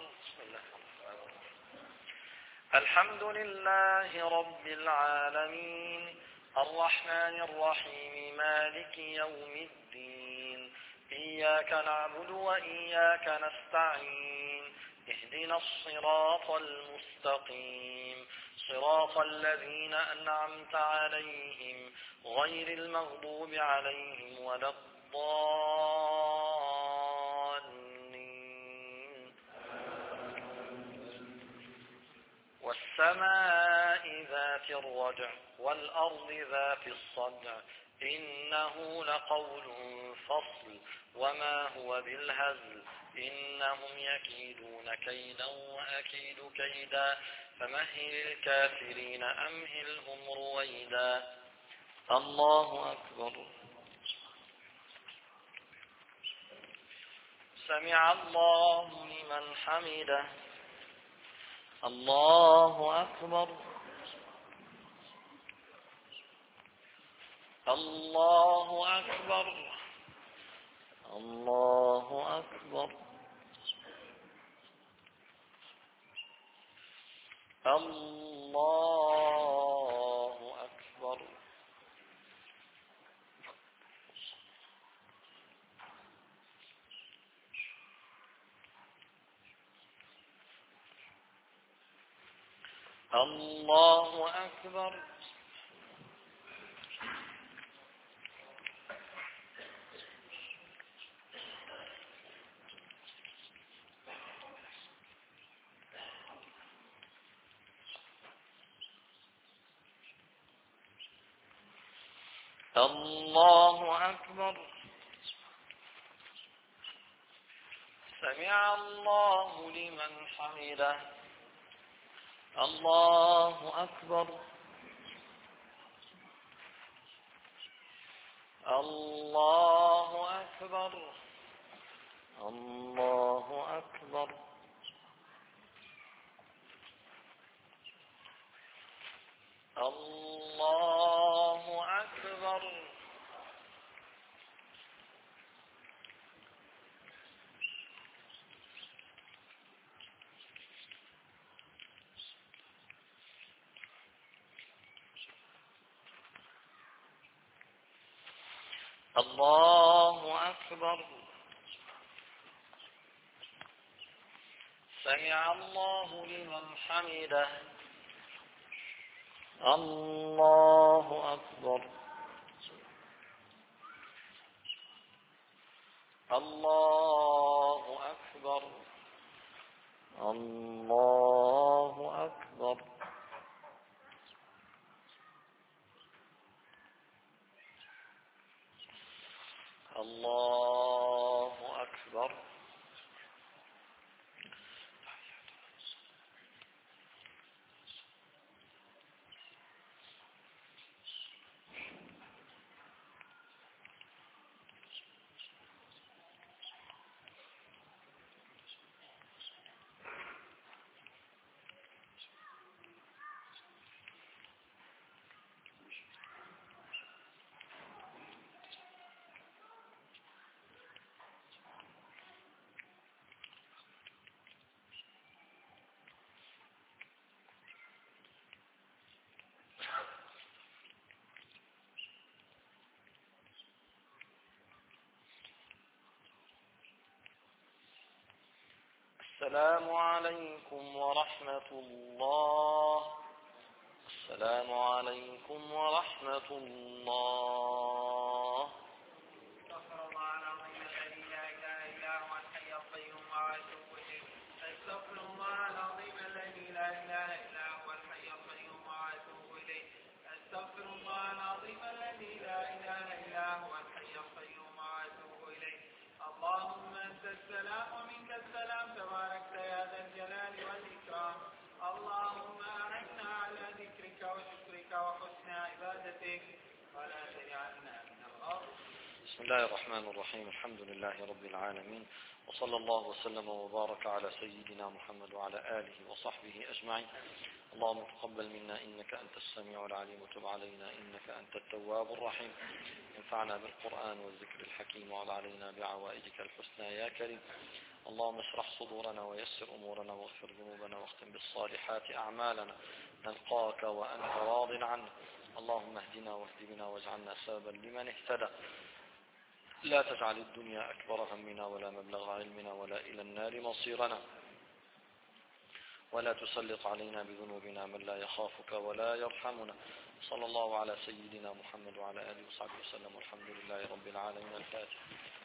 الحمد لله رب العالمين الرحمن الرحيم مالك يوم الدين إياك نعبد وإياك نستعين اهدنا الصراط المستقيم صراط الذين أنعمت عليهم غير المغضوب عليهم ولا الضالين. والسماء ذات الرجع والأرض ذات الصدع إنه لقول فصل وما هو بالهزل إنهم يكيدون كيدا وأكيد كيدا فمهل الكافرين أمهلهم رويدا. الله أكبر. سمع الله لمن حمده. الله أكبر الله أكبر الله أكبر الله أكبر. الله أكبر. الله أكبر. سمع الله لمن حمده. الله أكبر الله أكبر الله أكبر الله الله أكبر. سمع الله لمن حمده. الله أكبر. الله أكبر. الله أكبر. الله أكبر. السلام عليكم ورحمة الله. السلام عليكم ورحمة الله. استغفر الله العظيم الذي لا اله الا هو الحي القيوم واتوب اليه. استغفر الله العظيم الذي لا اله الا هو الحي القيوم واتوب اليه. استغفر الله العظيم الذي لا اله الا هو الحي القيوم واتوب اليه. اللهم انت السلام ومنك السلام تباركت يا ذا الجلال والاكرام. اللهم اعنا على ذكرك وشكرك وحسن عبادتك ولا تجعلنا من الغافلين. بسم الله الرحمن الرحيم. الحمد لله رب العالمين، وصلى الله وسلم وبارك على سيدنا محمد وعلى آله وصحبه أجمعين. اللهم تقبل منا إنك أنت السميع العليم، وتب علينا إنك أنت التواب الرحيم. انفعنا بالقرآن والذكر الحكيم، وعلى علينا بعوائدك الحسنى يا كريم. اللهم اشرح صدورنا ويسر أمورنا واغفر ذنوبنا واختم بالصالحات أعمالنا، نلقاك وأنت راض عنا. اللهم اهدنا واهد بنا واجعلنا سببا لمن اهتدى. لا تجعل الدنيا أكبر همنا ولا مبلغ علمنا ولا إلى النار مصيرنا، ولا تسلط علينا بذنوبنا من لا يخافك ولا يرحمنا. صلى الله على سيدنا محمد وعلى آله وصحبه وسلم، والحمد لله رب العالمين. الفاتحة.